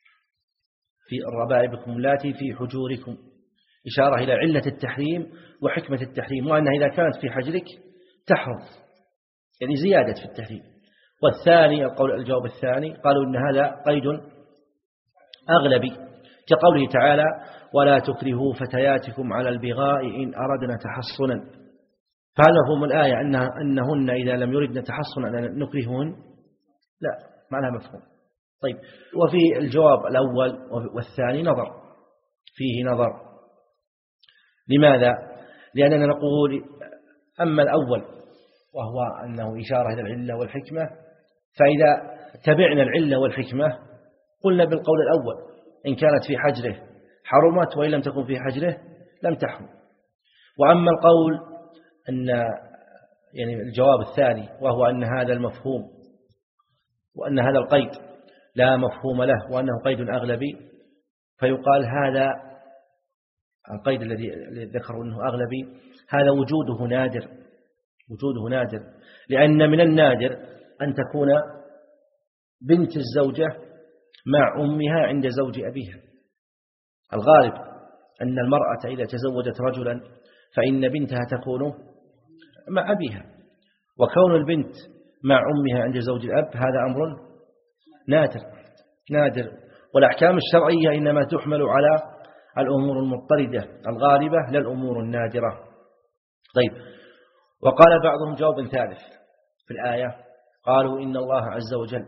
A: في الربائبكم اللاتي في حجوركم، إشارة إلى علة التحريم وحكمة التحريم، وأنها إذا كانت في حجرك تحرم، يعني زيادة في التحريم. والثاني القول الجواب الثاني قالوا إن هذا قيد أغلبي كقوله تعالى ولا تكرهوا فتياتكم على البغاء إن أردنا تحصنا، فهذا مفهوم الآية أنها أنهن إذا لم يردن تحصنا نكرههن؟ لا، ما لها مفهوم. طيب، وفي الجواب الأول والثاني نظر، فيه نظر. لماذا؟ لأننا نقول أما الأول وهو أنه إشارة إلى العلة والحكمة، فإذا تبعنا العلة والحكمة قلنا بالقول الأول إن كانت في حجره حرمت، وإن لم تكن في حجره لم تحرم. وأما القول أن يعني الجواب الثاني وهو أن هذا المفهوم وأن هذا القيد لا مفهوم له وأنه قيد أغلبي، فيقال هذا القيد الذي ذكروا أنه أغلبي هذا وجوده نادر وجوده نادر لأن من النادر أن تكون بنت الزوجة مع أمها عند زوج أبيها. الغالب أن المرأة إذا تزوجت رجلا فإن بنتها تكون مع أبيها، وكون البنت مع أمها عند زوج الأب هذا أمر نادر نادر والأحكام الشرعية إنما تحمل على الأمور المضطردة الغالبة لا الأمور النادرة. طيب، وقال بعضهم جواب ثالث في الآية، قالوا إن الله عز وجل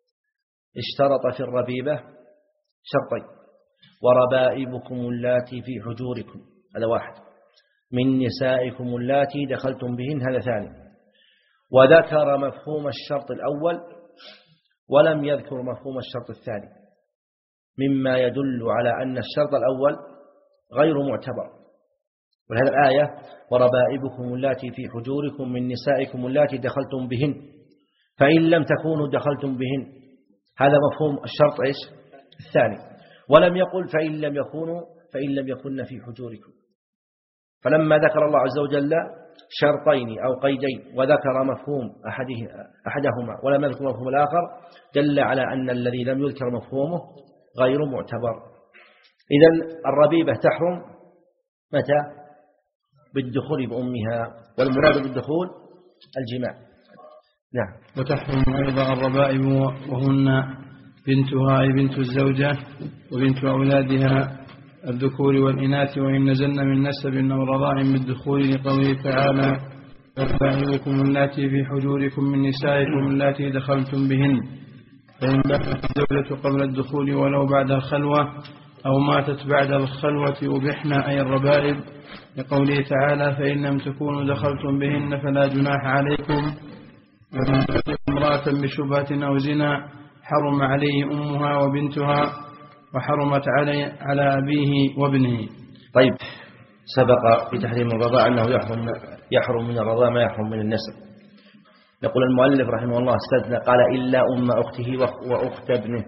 A: اشترط في الربيبة شرطين وربائبكم اللاتي في حجوركم، هذا واحد، من نسائكم اللاتي دخلتم بهن، هذا ثاني، وذكر مفهوم الشرط الأول ولم يذكر مفهوم الشرط الثاني، مما يدل على أن الشرط الأول غير معتبر. ولهذا الآية وربائبكم اللاتي في حجوركم من نسائكم اللاتي دخلتم بهن، فإن لم تكونوا دخلتم بهن، هذا مفهوم الشرط إيش الثاني. ولم يقل فإن لم يكونوا فإن لم يكن في حجوركم. فلما ذكر الله عز وجل شرطين أو قيدين وذكر مفهوم أحدهما ولم يذكر مفهوم الآخر دل على أن الذي لم يذكر مفهومه غير معتبر. إذن الربيبة تحرم متى؟ بالدخول بأمها، والمراد بالدخول الجماع. نعم.
B: وتحرم أيضا الربائب وهن بنتها أي بنت الزوجة وبنت أولادها الذكور والإناث وإن نزلن من نسب أو رضاع بالدخول، لقوله تعالى ربائبكم اللاتي في حجوركم من نسائكم اللاتي دخلتم بهن، فإن ماتت الزوجة قبل الدخول ولو بعد الخلوة أو ماتت بعد الخلوة أبحن أي الربائب، لقوله تعالى فإن لم تكونوا دخلتم بهن فلا جناح عليكم، ومن تطلق امرأة بشبهة أو زنا حرم عليه أمها وبنتها وحرمت علي على أبيه وابنه.
A: طيب، سبق في تحريم الرضاع أنه يحرم يحرم من الرضاع ما يحرم من النسب. يقول المؤلف رحمه الله استثنى قال إلا أم أخته وأخت ابنه،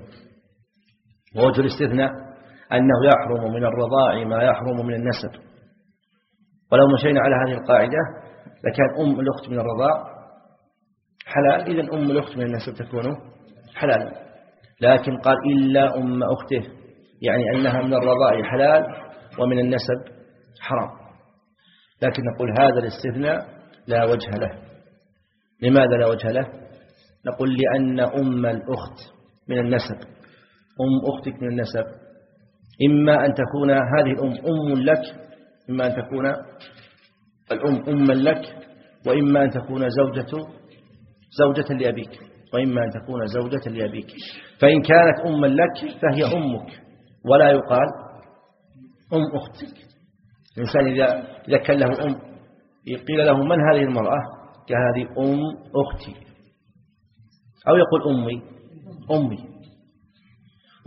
A: ووجه الاستثناء أنه يحرم من الرضاع ما يحرم من النسب. ولو مشينا على هذه القاعدة لكان أم الأخت من الرضاع حلال، إذن أم الأخت من النسب تكون حلال، لكن قال إلا أم أخته، يعني أنها من الرضاع حلال ومن النسب حرام. لكن نقول هذا الاستثناء لا وجه له. لماذا لا وجه له؟ نقول لأن أم الأخت من النسب، أم أختك من النسب، إما أن تكون هذه الأم أم لك، إما أن تكون الأم أما لك، وإما أن تكون زوجة زوجة لأبيك، وإما أن تكون زوجة لأبيك. فإن كانت أما لك فهي أمك، ولا يقال أم أختك. الإنسان إذا إذا كان له أم قيل له من هذه المرأة؟ كهذه أم أختي، أو يقول أمي أمي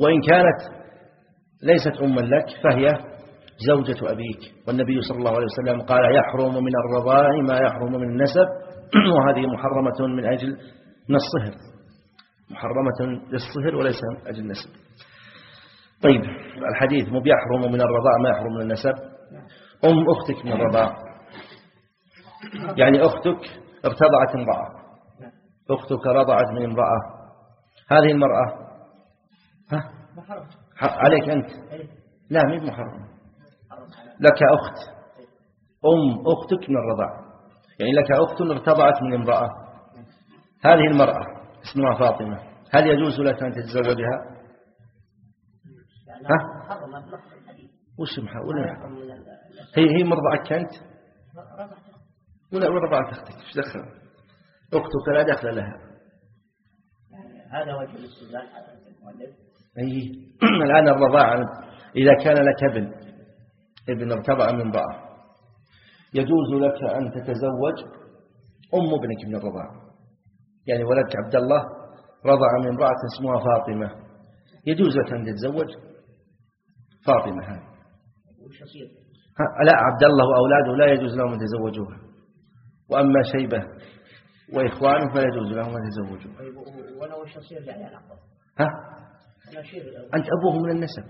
A: وإن كانت ليست أما لك فهي زوجة أبيك، والنبي صلى الله عليه وسلم قال يحرم من الرضاع ما يحرم من النسب، وهذه محرمة من أجل من الصهر، محرمة للصهر وليس من أجل النسب. طيب الحديث مو بيحرم من الرضاع ما يحرم من النسب. أم أختك من الرضاع، يعني أختك ارتضعت امرأة، أختك رضعت من امرأة، هذه المرأة ها عليك أنت؟ لا مين محرم، لك أخت أم أختك من الرضاع، يعني لك أخت ارتضعت من امرأة، هذه المرأة اسمها فاطمة، هل يجوز لك أن تتزوجها؟ ها؟ وش محاولة؟ هي هي مرضعك أنت؟ ولا رضعت أختك، إيش دخل؟ أختك لا دخل لها.
C: هذا وجه الاستدلال.
A: أي الآن الرضاعة إذا كان لك ابن ابن ارتضع من امرأة يجوز لك أن تتزوج أم ابنك من الرضاعة، يعني ولدك عبد الله رضع من امرأة اسمها فاطمة، يجوز لك أن تتزوج فاطمة هذه. لا عبد الله وأولاده لا يجوز لهم أن يتزوجوها، وأما شيبة وإخوانه فلا يجوز لهم أن يتزوجوها.
C: ولو الشصير يعني على عقب.
A: ها؟ أنت أبوه من النسب.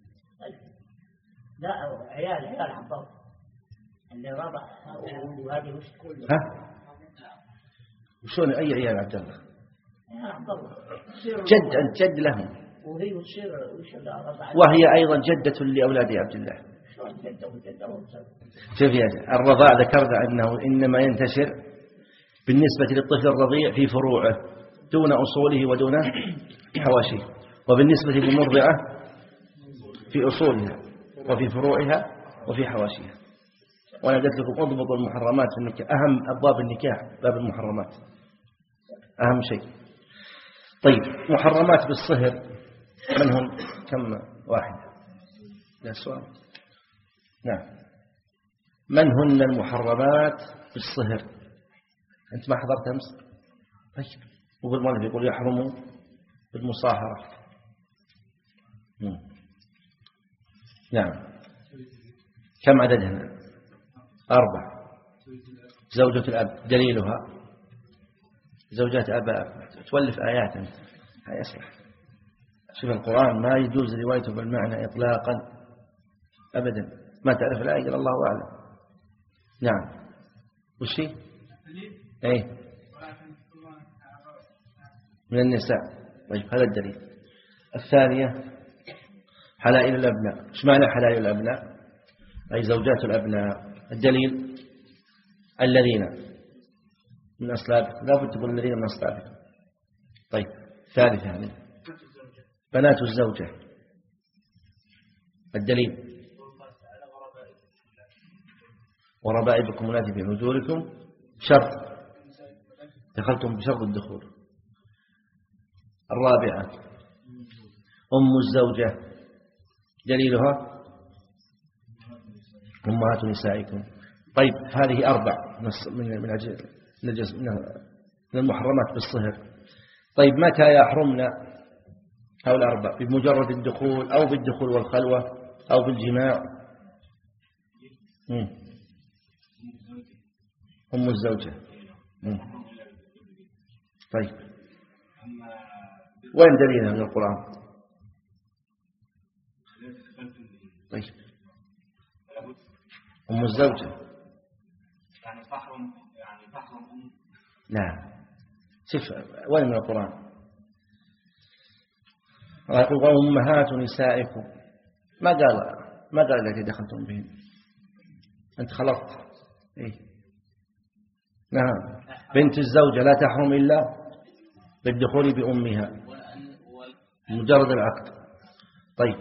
C: لا عيال عيال عبد الله اللي رضع وهذه وش كله.
A: ها؟ وشون أي عيال عبد الله؟
C: عيال عبد الله.
A: جد أنت جد لهم.
C: وهي تصير وش اللي رضع.
A: وهي أيضا جدة لأولاد عبد الله.
C: شلون جدة وجدة وجدة.
A: شوف يا الرضاع ذكرنا أنه إنما ينتشر بالنسبة للطفل الرضيع في فروعه دون أصوله ودون حواشيه، وبالنسبة للمرضعة في أصولها وفي فروعها وفي حواشيها. وأنا قلت لكم اضبطوا المحرمات في النكاح، أهم أبواب النكاح باب المحرمات أهم شيء. طيب محرمات بالصهر من هم؟ كم واحد؟ لا سؤال. نعم من هن المحرمات بالصهر؟ أنت ما حضرت أمس؟ طيب وبالمؤلف يقول يحرم بالمصاهرة. نعم كم عددها؟ أربع. زوجة الأب دليلها زوجات أباء، تولف آيات أنت هاي أصلح. شوف القرآن ما يجوز روايته بالمعنى إطلاقا أبدا، ما تعرف الآية إلا الله أعلم. نعم وش هي؟ أي من النساء. طيب هذا الدليل. الثانية حلائل الأبناء. ايش معنى حلائل الأبناء؟ أي زوجات الأبناء. الدليل الذين من أصلابكم، لا بد تقول الذين من أصلابكم. طيب ثالثة يعني بنات الزوجة. الدليل وربائبكم التي في حجوركم شرط دخلتم بشرط الدخول. الرابعة أم الزوجة دليلها أمهات نسائكم. طيب هذه أربع من من من المحرمات بالصهر. طيب متى يحرمنا هؤلاء الأربع؟ بمجرد الدخول أو بالدخول والخلوة أو بالجماع؟ مم. أم الزوجة. مم. طيب وين دليلها من القرآن؟ طيب أم الزوجة
D: يعني تحرم يعني تحرم أم.
A: لا شوف وين من القرآن؟ يقول أمهات نسائكم، ما قال ما قال التي دخلتم بهم، أنت خلطت. إيه؟ نعم بنت الزوجة لا تحرم إلا بالدخول بأمها مجرد العقد. طيب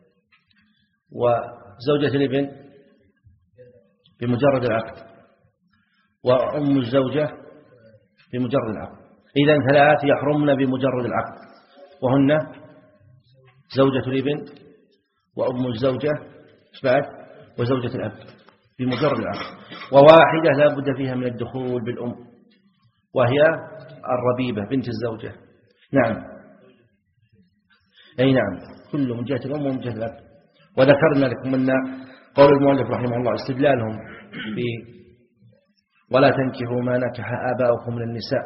A: وزوجة الابن بمجرد العقد، وأم الزوجة بمجرد العقد. إذن ثلاث يحرمن بمجرد العقد، وهن زوجة الابن وأم الزوجة بعد وزوجة الأب بمجرد العقد. وواحدة لا بد فيها من الدخول بالأم، وهي الربيبة بنت الزوجة. نعم أي نعم كله من جهة الأم ومن جهة الأب. وذكرنا لكم أن قول المؤلف رحمه الله استدلالهم ب ولا تنكحوا ما نكح آباؤكم من النساء.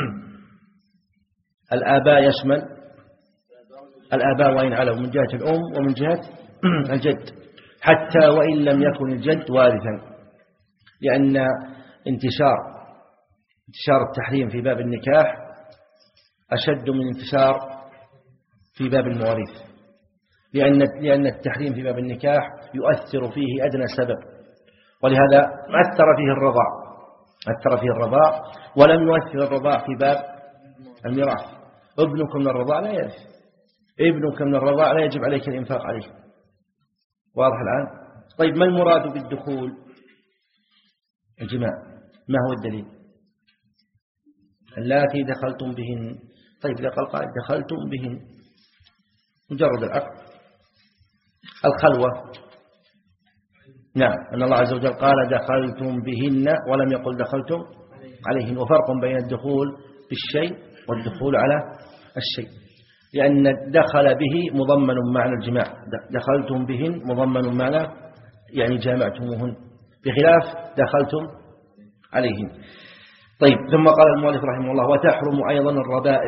A: الآباء يشمل الآباء وإن علوا من جهة الأم ومن جهة الجد، حتى وإن لم يكن الجد وارثا، لأن انتشار انتشار التحريم في باب النكاح أشد من انتشار في باب المواريث، لأن لأن التحريم في باب النكاح يؤثر فيه أدنى سبب، ولهذا أثر فيه الرضاع أثر فيه الرضاع ولم يؤثر الرضاع في باب الميراث. ابنك من الرضاع لا يرث، ابنك من الرضاع لا يجب عليك الإنفاق عليه. واضح الآن؟ طيب ما المراد بالدخول؟ الجماع. ما هو الدليل؟ اللاتي دخلتم بهن. طيب إذا قال قائل دخلتم بهن مجرد العقد. الخلوة نعم، أن الله عز وجل قال دخلتم بهن ولم يقل دخلتم عليهن، وفرق بين الدخول بالشيء والدخول على الشيء، لأن دخل به مضمن معنى الجماع، دخلتم بهن مضمن معنى يعني جامعتموهن، بخلاف دخلتم عليهن. طيب ثم قال المؤلف رحمه الله وتحرم أيضا الربائب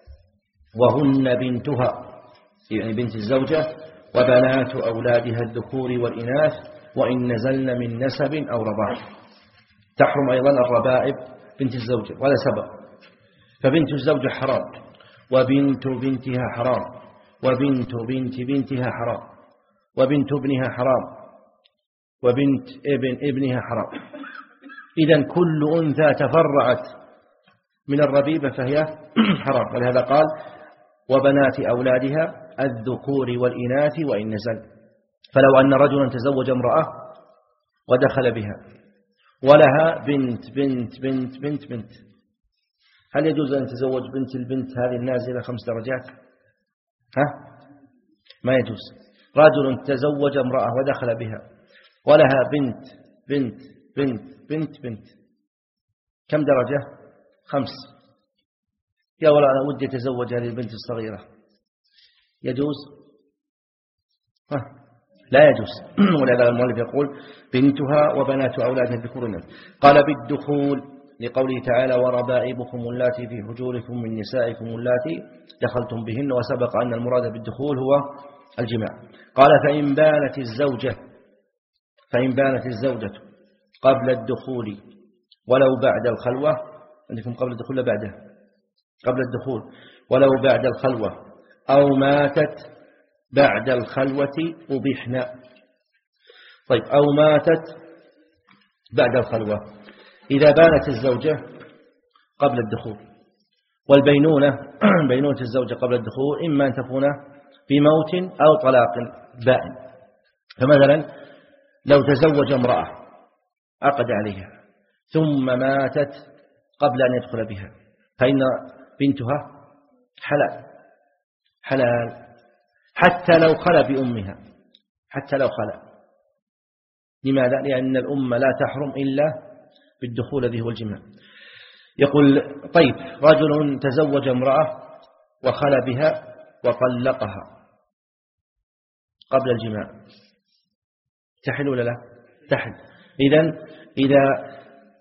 A: وهن بنتها، يعني بنت الزوجة، وبنات أولادها الذكور والإناث وإن نزلن من نسب أو رضاع. تحرم أيضا الربائب بنت الزوجة ولا سبب، فبنت الزوجة حرام، وبنت بنتها حرام، وبنت بنت بنتها حرام، وبنت ابنها حرام، وبنت ابن ابنها حرام. إذن كل أنثى تفرعت من الربيبة فهي حرام، ولهذا قال وبنات أولادها الذكور والإناث وإن نزل. فلو أن رجلا تزوج امرأة ودخل بها ولها بنت بنت بنت بنت بنت، هل يجوز أن تزوج بنت البنت هذه النازلة خمس درجات؟ ها؟ ما يجوز. رجل تزوج امرأة ودخل بها ولها بنت بنت بنت بنت بنت، كم درجة؟ خمس. يا ولا أنا ودي أتزوج هذه البنت الصغيرة، يجوز؟ ها؟ لا يجوز. ولهذا المؤلف يقول بنتها وبنات أولادها الذكور. قال بالدخول لقوله تعالى وربائبكم اللاتي في حجوركم من نسائكم اللاتي دخلتم بهن، وسبق أن المراد بالدخول هو الجماع. قال فإن بانت الزوجة فإن بانت الزوجة قبل الدخول ولو بعد الخلوة، عندكم قبل الدخول لا بعده، قبل الدخول ولو بعد الخلوة أو ماتت بعد الخلوة أبيحنا. طيب أو ماتت بعد الخلوة، إذا بانت الزوجة قبل الدخول، والبينونة بينونة الزوجة قبل الدخول إما أن تكون بموت أو طلاق بائن. فمثلا لو تزوج امرأة عقد عليها ثم ماتت قبل أن يدخل بها فإن بنتها حلال حلال حتى لو خلى بأمها، حتى لو خلى. لماذا؟ لأن الأم لا تحرم إلا بالدخول الذي هو الجماع. يقول طيب رجل تزوج امرأة وخلى بها وطلقها قبل الجماع، تحل ولا لا؟ تحل. إذن إذا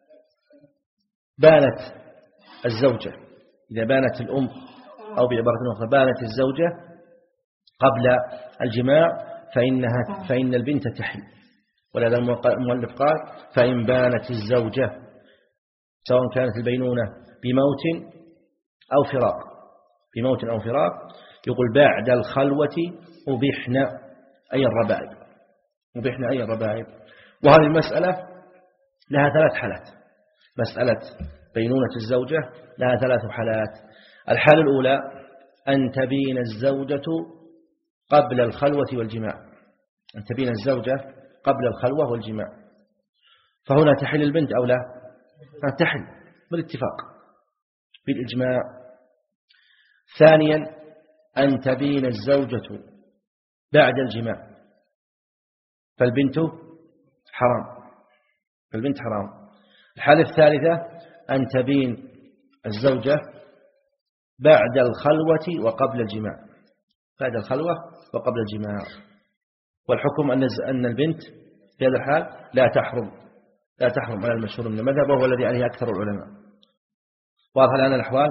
A: بانت الزوجة، إذا بانت الأم أو بعبارة أخرى بانت الزوجة قبل الجماع فإنها فإن البنت تحل. ولهذا المؤلف قال فإن بانت الزوجة، سواء كانت البينونة بموت أو فراق، بموت أو فراق، يقول بعد الخلوة أبيحنا أي الربائب، أبيحنا أي الربائب. وهذه المسألة لها ثلاث حالات. مسألة بينونة الزوجة لها ثلاث حالات. الحالة الأولى أن تبين الزوجة قبل الخلوة والجماع، أن تبين الزوجة قبل الخلوة والجماع، فهنا تحل البنت أو لا؟ تحل بالاتفاق بالإجماع. ثانيا أن تبين الزوجة بعد الجماع، فالبنت حرام، فالبنت حرام. الحالة الثالثة أن تبين الزوجة بعد الخلوة وقبل الجماع، بعد الخلوة وقبل الجماع. والحكم أن أن البنت في هذا الحال لا تحرم لا تحرم على المشهور من المذهب، وهو الذي عليه أكثر العلماء. واضح الآن الأحوال.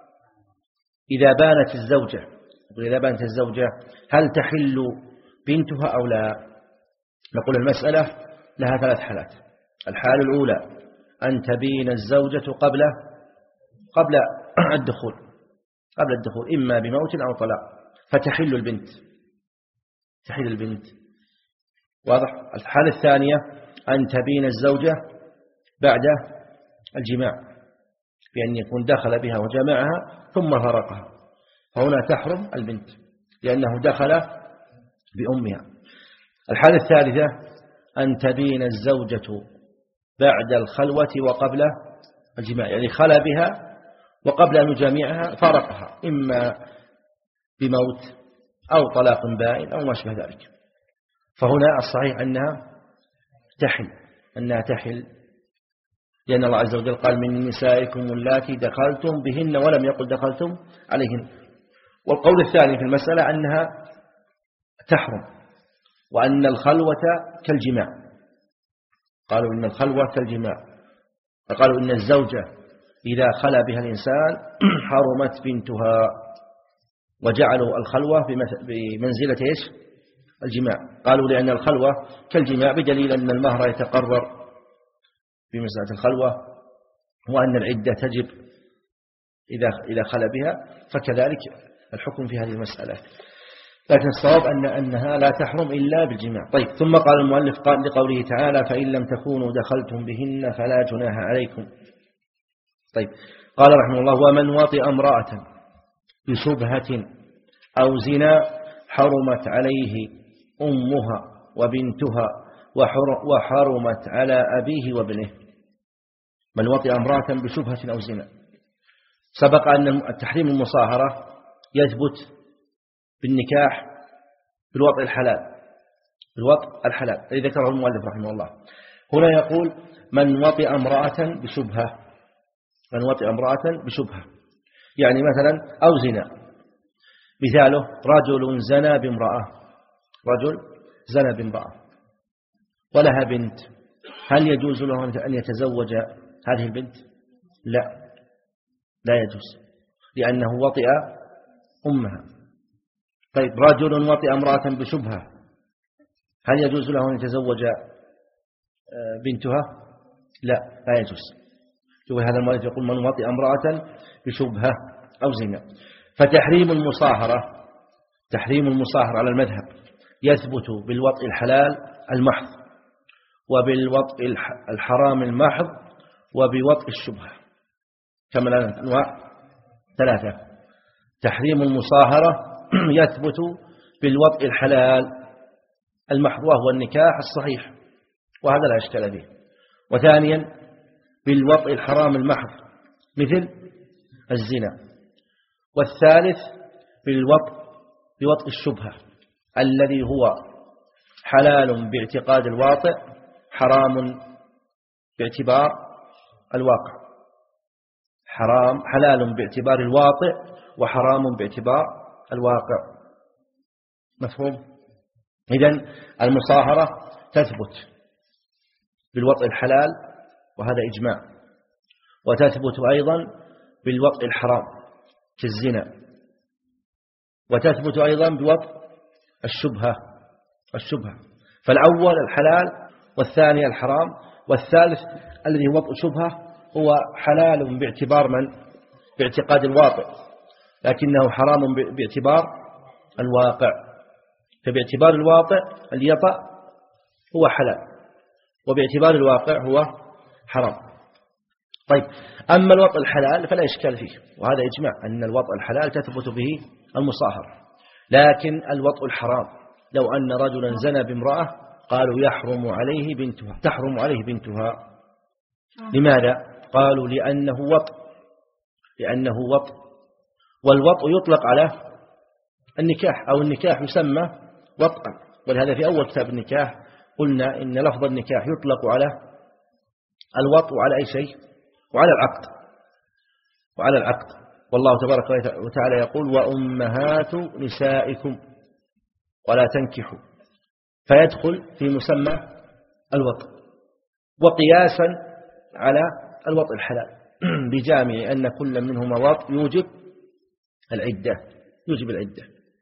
A: إذا بانت الزوجة إذا بانت الزوجة هل تحل بنتها أو لا؟ نقول المسألة لها ثلاث حالات. الحالة الأولى أن تبين الزوجة قبل قبل الدخول قبل الدخول إما بموت أو طلاق، فتحل البنت تحل البنت واضح. الحالة الثانية أن تبين الزوجة بعد الجماع، بأن يكون دخل بها وجمعها ثم فرقها، فهنا تحرم البنت لأنه دخل بأمها. الحالة الثالثة أن تبين الزوجة بعد الخلوة وقبل الجماع، يعني خلى بها وقبل أن يجامعها فارقها، إما بموت أو طلاق بائن أو ما شابه ذلك. فهنا الصحيح أنها تحل أنها تحل لأن الله عز وجل قال من نسائكم اللاتي دخلتم بهن ولم يقل دخلتم عليهن. والقول الثاني في المسألة أنها تحرم، وأن الخلوة كالجماع. قالوا إن الخلوة كالجماع، فقالوا إن الزوجة إذا خلى بها الإنسان حرمت بنتها، وجعلوا الخلوة بمنزلة إيش؟ الجماع. قالوا لأن الخلوة كالجماع بدليل أن المهر يتقرر بمسألة الخلوة، وأن العدة تجب إذا إذا خلى بها، فكذلك الحكم في هذه المسألة. لكن الصواب أن أنها لا تحرم إلا بالجماع. طيب، ثم قال المؤلف قال لقوله تعالى فإن لم تكونوا دخلتم بهن فلا جناح عليكم. طيب، قال رحمه الله ومن وطئ امرأة بشبهة أو زنا حرمت عليه أمها وبنتها وحرمت على أبيه وابنه. من وطئ امرأة بشبهة أو زنا، سبق أن التحريم المصاهرة يثبت بالنكاح بالوطء الحلال بالوطء الحلال الذي ذكره المؤلف رحمه الله. هنا يقول من وطئ امرأة بشبهة من وطئ امرأة بشبهة يعني مثلا أو زنا. مثاله رجل زنى بامرأة رجل زنى بامرأة ولها بنت، هل يجوز له أن يتزوج هذه البنت؟ لا لا يجوز، لأنه وطئ أمها. طيب، رجل وطئ امرأة بشبهة، هل يجوز له أن يتزوج بنتها؟ لا لا يجوز. شوف هذا المؤلف يقول من وطئ امرأة بشبهة أو زنا. فتحريم المصاهرة تحريم المصاهرة على المذهب يثبت بالوطئ الحلال المحض، وبالوطئ الحرام المحض، وبوطئ الشبهة. كم الأنواع؟ ثلاثة. تحريم المصاهرة يثبت بالوطئ الحلال المحض وهو النكاح الصحيح، وهذا لا إشكال فيه. وثانيا بالوطئ الحرام المحض مثل الزنا. والثالث بالوطئ بوطئ الشبهة الذي هو حلال باعتقاد الواطئ، حرام باعتبار الواقع. حرام حلال باعتبار الواطئ وحرام باعتبار الواقع. مفهوم؟ إذن المصاهرة تثبت بالوطئ الحلال وهذا إجماع، وتثبت أيضا بالوطئ الحرام كالزنا، وتثبت أيضا بوطئ الشبهة الشبهة فالأول الحلال والثاني الحرام، والثالث الذي هو وطئ الشبهة هو حلال باعتبار من؟ باعتقاد الواطئ، لكنه حرام باعتبار الواقع. فباعتبار الواقع اللي يطأ هو حلال، وباعتبار الواقع هو حرام. طيب، أما الوطئ الحلال فلا إشكال فيه، وهذا إجماع أن الوطئ الحلال تثبت به المصاهرة. لكن الوطئ الحرام لو أن رجلا زنى بامرأة قالوا يحرم عليه بنتها تحرم عليه بنتها. لماذا؟ قالوا لأنه وطئ لأنه وطئ والوطئ يطلق على النكاح، أو النكاح يسمى وطئا. ولهذا في أول كتاب النكاح قلنا إن لفظ النكاح يطلق على الوطئ وعلى أي شيء، وعلى العقد وعلى العقد والله تبارك وتعالى يقول وأمهات نسائكم ولا تنكحوا، فيدخل في مسمى الوطء، وقياسا على الوطء الحلال بجامع أن كل منهما وطء يوجب العدة يوجب العدة.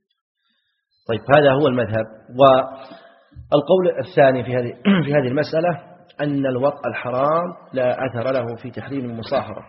A: طيب هذا هو المذهب. والقول الثاني في هذه في هذه المسألة أن الوطء الحرام لا أثر له في تحريم المصاهرة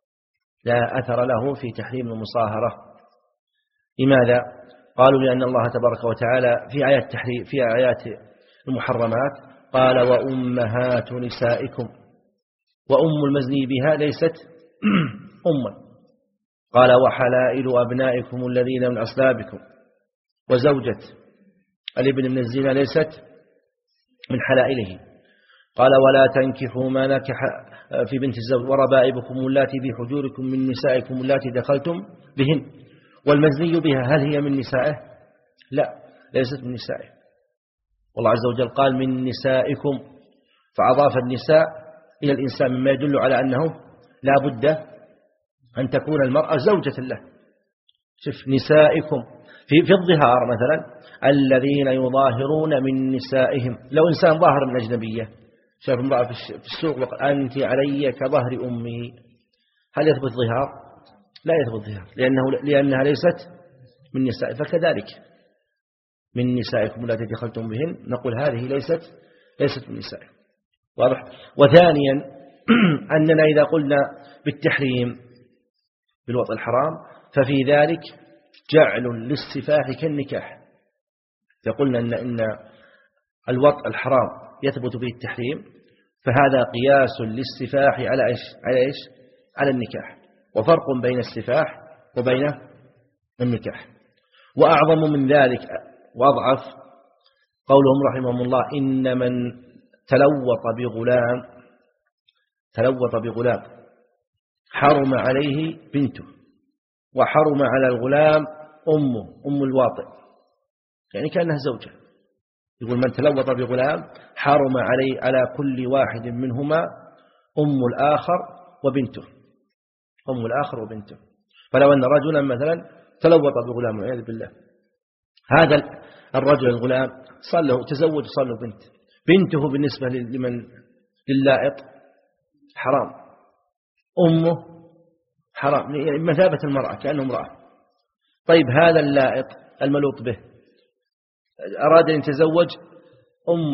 A: لا أثر له في تحريم المصاهرة. لماذا؟ قالوا لأن الله تبارك وتعالى في آيات التحريم في آيات المحرمات قال وأمهات نسائكم، وأم المزني بها ليست أما، قال وحلائل أبنائكم الذين من أصلابكم، وزوجة الابن من الزنا ليست من حلائله، قال ولا تنكحوا ما نكح في بنت الزوج وربائبكم اللاتي في حجوركم من نسائكم اللاتي دخلتم بهن، والمزني بها هل هي من نسائه؟ لا، ليست من نسائه. والله عز وجل قال من نسائكم، فأضاف النساء إلى الإنسان مما يدل على أنه لا بد أن تكون المرأة زوجة له. شوف نسائكم في في الظهار مثلا الذين يظاهرون من نسائهم، لو إنسان ظاهر من أجنبية شاف امرأة في السوق وقال أنت علي كظهر أمي، هل يثبت ظهار؟ لا يثبت ظهار، لأنه لأنها ليست من نساء. فكذلك من نسائكم التي دخلتم بهن نقول هذه ليست ليست من نساء. واضح. وثانيا أننا إذا قلنا بالتحريم بالوطء الحرام ففي ذلك جعل للسفاح كالنكاح. إذا قلنا إن, إن الوطء الحرام يثبت به التحريم فهذا قياس للسفاح على إيش؟ على إيش؟ على النكاح، وفرق بين السفاح وبين النكاح. وأعظم من ذلك وأضعف قولهم رحمهم الله إن من تلوط بغلام تلوط بغلام حرم عليه بنته، وحرم على الغلام أمه أم الواطئ، يعني كأنها زوجة. يقول من تلوط بغلام حرم عليه على كل واحد منهما أم الآخر وبنته أم الآخر وبنته. فلو أن رجلا مثلا تلوط بغلام والعياذ بالله، هذا الرجل الغلام صار له تزوج صار له بنت، بنته بالنسبة لمن للائط حرام، أمه حرام، يعني مثابة المرأة كأنه امرأة. طيب هذا اللائط الملوط به أراد أن يتزوج أم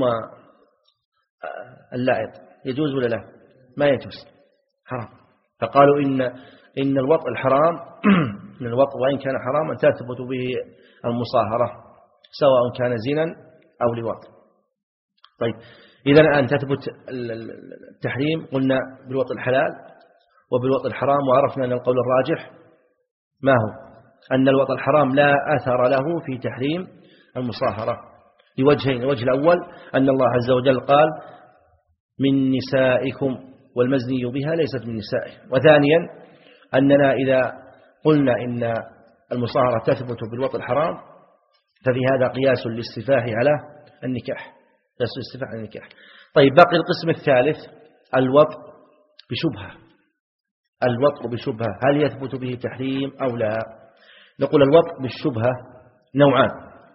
A: اللائط، يجوز ولا لا؟ ما يجوز، حرام. فقالوا إن إن الوطء الحرام من الوطء وإن كان حراما تثبت به المصاهرة سواء كان زنا أو لواط. طيب إذا الآن تثبت التحريم قلنا بالوطء الحلال وبالوطء الحرام، وعرفنا أن القول الراجح ما هو؟ أن الوطء الحرام لا أثر له في تحريم المصاهرة لوجهين. الوجه الأول أن الله عز وجل قال من نسائكم والمزني بها ليست من نسائه. وثانيا أننا إذا قلنا إن المصاهرة تثبت بالوطء الحرام ففي هذا قياس للسفاح على النكاح، قياس للسفاح على النكاح. طيب باقي القسم الثالث الوطء بشبهة. الوطء بشبهة هل يثبت به تحريم أو لا؟ نقول الوطء بالشبهة نوعان: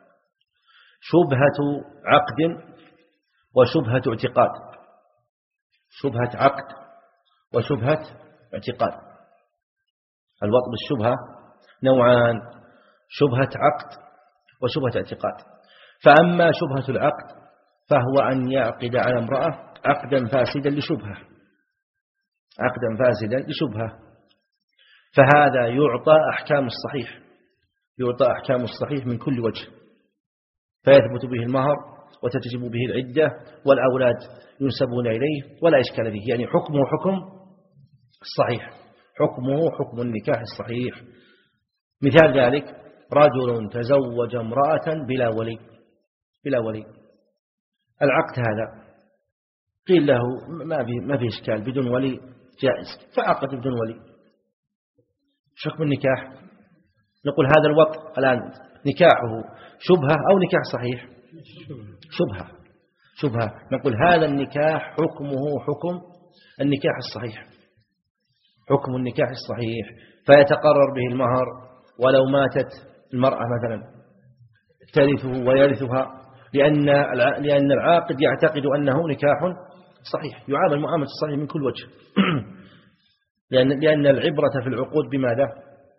A: شبهة عقد وشبهة اعتقاد. شبهة عقد وشبهة اعتقاد. الوطء بالشبهة نوعان: شبهة عقد وشبهة اعتقاد. فأما شبهة العقد فهو أن يعقد على امرأة عقدا فاسدا لشبهة عقدا فاسدا لشبهة فهذا يعطى أحكام الصحيح يعطى أحكام الصحيح من كل وجه، فيثبت به المهر وتتجب به العدة والأولاد ينسبون إليه ولا إشكال فيه، يعني حكمه حكم الصحيح، حكمه حكم النكاح الصحيح. مثال ذلك رجل تزوج امرأة بلا ولي بلا ولي العقد هذا قيل له ما في ما في إشكال بدون ولي جائز، فعقد بدون ولي. شو حكم النكاح؟ نقول هذا الوطء الآن نكاحه شبهة أو نكاح صحيح؟ شبهة شبهة نقول هذا النكاح حكمه حكم النكاح الصحيح، حكم النكاح الصحيح. فيتقرر به المهر، ولو ماتت المرأة مثلا ترثه ويرثها، لأن لأن العاقد يعتقد أنه نكاح صحيح، يعامل معاملة الصحيح من كل وجه. لأن لأن العبرة في العقود بماذا؟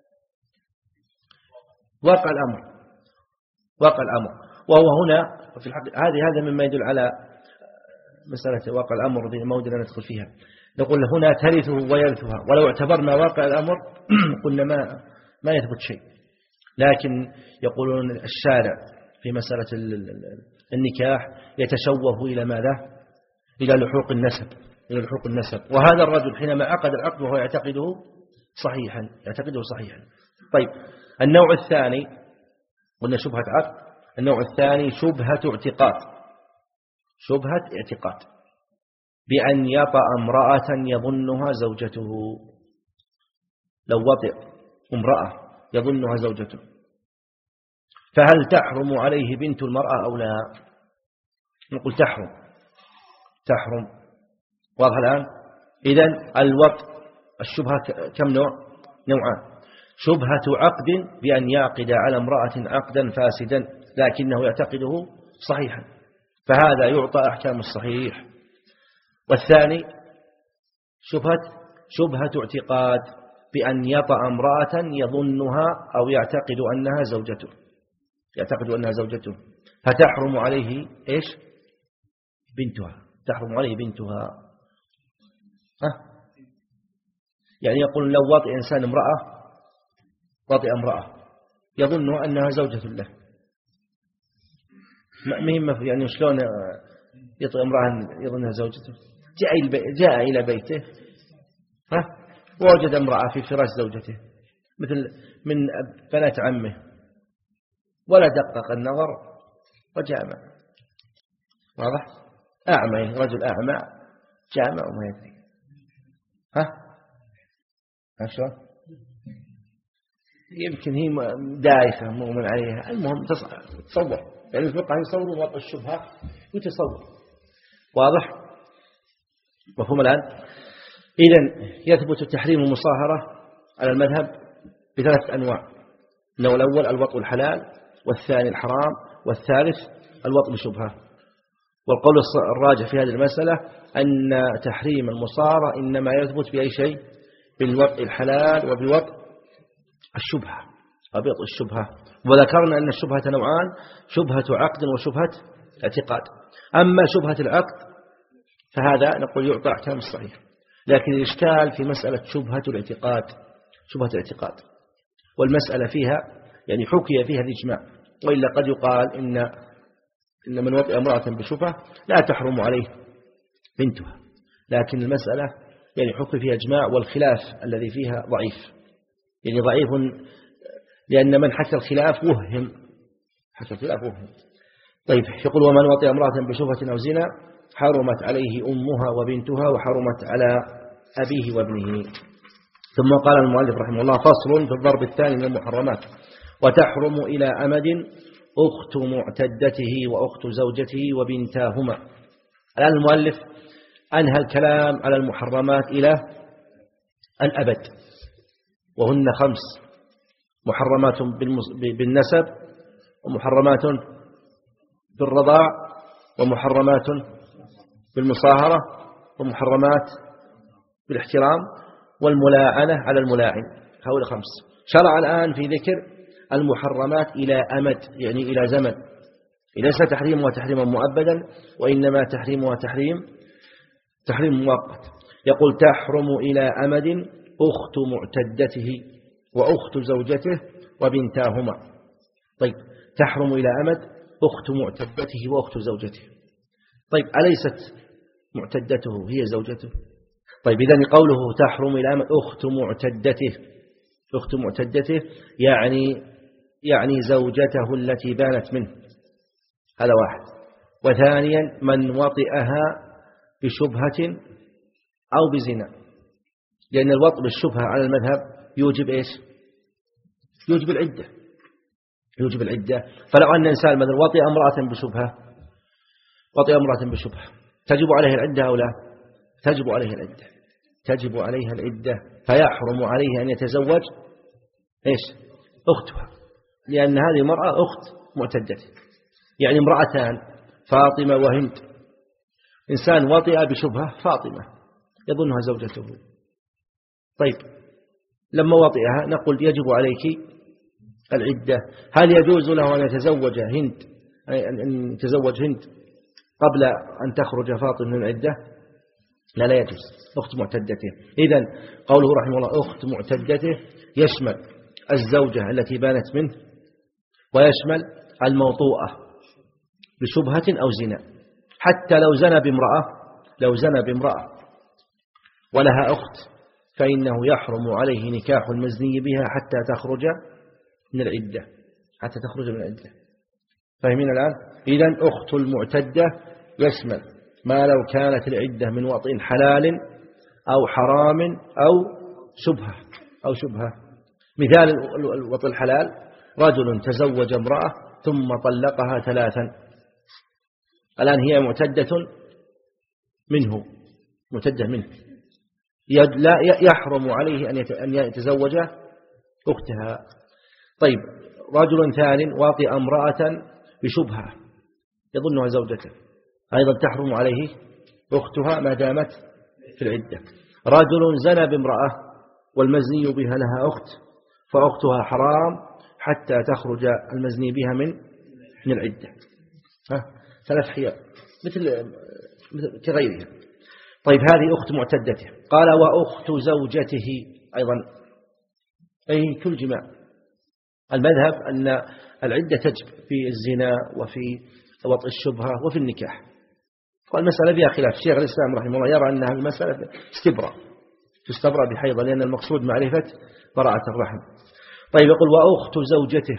A: واقع الأمر، واقع الأمر. وهو هنا في الحقيقة هذه هذا مما يدل على مسألة واقع الأمر الذي ما ودنا ندخل فيها. نقول هنا ترثه ويرثها، ولو اعتبرنا واقع الأمر قلنا ما ما يثبت شيء. لكن يقولون الشارع في مسألة النكاح يتشوه إلى ماذا؟ إلى لحوق النسب، إلى لحوق النسب. وهذا الرجل حينما عقد العقد وهو يعتقده صحيحا، يعتقده صحيحا. طيب النوع الثاني قلنا شبهة عقد، النوع الثاني شبهة اعتقاد، شبهة اعتقاد بأن يطأ امرأة يظنها زوجته. لو وطئ امرأة يظنها زوجته فهل تحرم عليه بنت المرأة أو لا؟ نقول تحرم، تحرم. واضح الآن؟ إذن الوطء الشبهة كم نوع؟ نوعان. شبهة عقد بأن يعقد على امرأة عقدا فاسدا لكنه يعتقده صحيحا، فهذا يعطى أحكام الصحيح. والثاني شبهة شبهة اعتقاد بأن يطأ امرأة يظنها أو يعتقد أنها زوجته، يعتقد أنها زوجته، فتحرم عليه إيش؟ بنتها، تحرم عليه بنتها. ها؟ يعني يقول لو وطئ إنسان امرأة، وطئ امرأة يظن أنها زوجة له، مهم يعني شلون يطئ امرأة يظنها زوجته؟ جاء جاء إلى بيته ها ووجد امرأة في فراش زوجته مثل من بنات عمه، ولا دقق النظر وجامع. واضح؟ أعمى، رجل أعمى جامع وما يدري. ها؟ ها شلون؟ يمكن هي دايخة مؤمن عليها. المهم تصور، يعني الفقه يصوروا وضع الشبهة وتصور. واضح؟ مفهوم الآن؟ إذن يثبت تحريم المصاهرة على المذهب بثلاث أنواع. النوع الأول الوطء الحلال، والثاني الحرام، والثالث الوطء بشبهة. والقول الراجح في هذه المسألة أن تحريم المصاهرة إنما يثبت بأي شيء؟ بالوطء الحلال وبوطء الشبهة، وبوطء الشبهة. وذكرنا أن الشبهة نوعان، شبهة عقد وشبهة اعتقاد. أما شبهة العقد فهذا نقول يعطى أحكام الصحيح، لكن الإشكال في مسألة شبهة الاعتقاد، شبهة الاعتقاد، والمسألة فيها يعني حكي فيها الإجماع، وإلا قد يقال إن إن من وطئ امرأة بشبهة لا تحرم عليه بنتها، لكن المسألة يعني حكي فيها إجماع، والخلاف الذي فيها ضعيف، يعني ضعيف لأن من حكى الخلاف وهم، حكى الخلاف وهم. طيب يقول ومن وطئ امرأة بشبهة أو زنا حرمت عليه أمها وبنتها وحرمت على أبيه وابنه. ثم قال المؤلف رحمه الله فصل في الضرب الثاني من المحرمات. وتحرم إلى أمد أخت معتدته وأخت زوجته وبنتاهما. الآن المؤلف أنهى الكلام على المحرمات إلى الأبد، وهن خمس: محرمات بالنسب، ومحرمات بالرضاع، ومحرمات بالمصاهرة، ومحرمات بالاحترام، والملاعنة على الملاعن. هؤلاء خمس. شرع الآن في ذكر المحرمات إلى أمد، يعني إلى زمن، ليس تحريمها تحريما مؤبدا، وإنما تحريمها تحريم تحريم مؤقت. يقول تحرم إلى أمد أخت معتدته وأخت زوجته وبنتاهما. طيب تحرم إلى أمد أخت معتدته وأخت زوجته. طيب أليست معتدته هي زوجته؟ طيب إذن قوله تحرم إلى أمد أخت معتدته، أخت معتدته يعني يعني زوجته التي بانت منه، هذا واحد. وثانيا من وطئها بشبهة أو بزنا، لأن الوطء بالشبهة على المذهب يوجب إيش؟ يوجب العدة، يوجب العدة. فلو أن إنسان مثلا وطئ امرأة بشبهة، وطئ امرأة بشبهة تجب عليه العدة أو لا؟ تجب عليه العدة. تجب عليها العدة فيحرم عليه أن يتزوج إيش أختها، لأن هذه المرأة أخت معتدته. يعني امرأتان فاطمة وهند، إنسان وطئ بشبهة فاطمة يظنها زوجته، طيب لما وطئها نقول يجب عليك العدة. هل يجوز له أن يتزوج هند أن يتزوج هند قبل أن تخرج فاطمة من العدة؟ لا لا يجوز، أخت معتدته. إذن قوله رحمه الله أخت معتدته يشمل الزوجة التي بانت منه، ويشمل الموطوءة بشبهة أو زنا. حتى لو زنى بامرأة لو زنى بامرأة ولها أخت فإنه يحرم عليه نكاح المزني بها حتى تخرج من العدة حتى تخرج من العدة. فاهمين الآن؟ إذن أخت المعتدة يشمل ما لو كانت العدة من وطئ حلال أو حرام أو شبهة أو شبهة. مثال الوطئ الحلال رجل تزوج امرأة ثم طلقها ثلاثا، الآن هي معتدة منه معتدة منه لا يحرم عليه أن يتزوج أختها. طيب رجل ثاني واطئ امرأة بشبهة يظنها زوجته، أيضا تحرم عليه أختها ما دامت في العدة. رجل زنى بامرأة والمزني بها لها أخت فأختها حرام حتى تخرج المزني بها من من العدة. ثلاث حيال مثل كغيرها. طيب هذه أخت معتدته. قال وأخت زوجته أيضا أي كل جماع. المذهب أن العدة تجب في الزنا وفي وطئ الشبهة وفي النكاح، والمسألة فيها خلاف. شيخ الإسلام رحمه الله يرى أنها المسألة استبرأ تستبرأ بحيضة لأن المقصود معرفة براءة الرحم. طيب يقول وأخت زوجته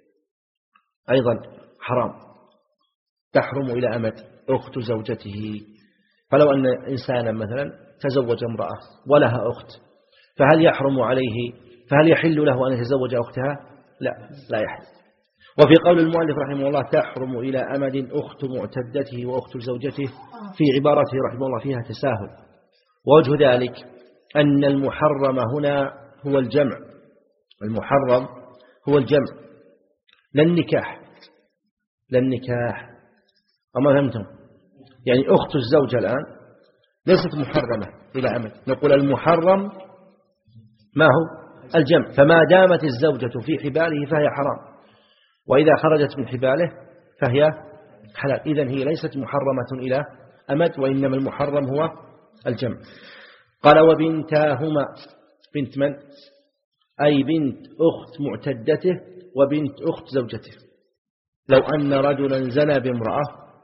A: أيضا حرام، تحرم إلى أمد أخت زوجته. فلو أن إنسانا مثلا تزوج امرأة ولها أخت فهل يحرم عليه فهل يحل له أن يتزوج أختها؟ لا لا يحل. وفي قول المؤلف رحمه الله تحرم إلى أمد أخت معتدته وأخت زوجته، في عبارته رحمه الله فيها تساهل. ووجه ذلك أن المحرم هنا هو الجمع، المحرم هو الجمع لا النكاح لا النكاح. أما فهمتم؟ يعني أخت الزوجة الآن ليست محرمة إلى أمد، نقول المحرم ما هو الجمع. فما دامت الزوجة في حباله فهي حرام، وإذا خرجت من حباله فهي حلال. إذن هي ليست محرمة إلى أمد، وإنما المحرم هو الجمع. قال وبنتاهما، بنت من؟ أي بنت أخت معتدته وبنت أخت زوجته. لو أن رجلا زنى بامرأة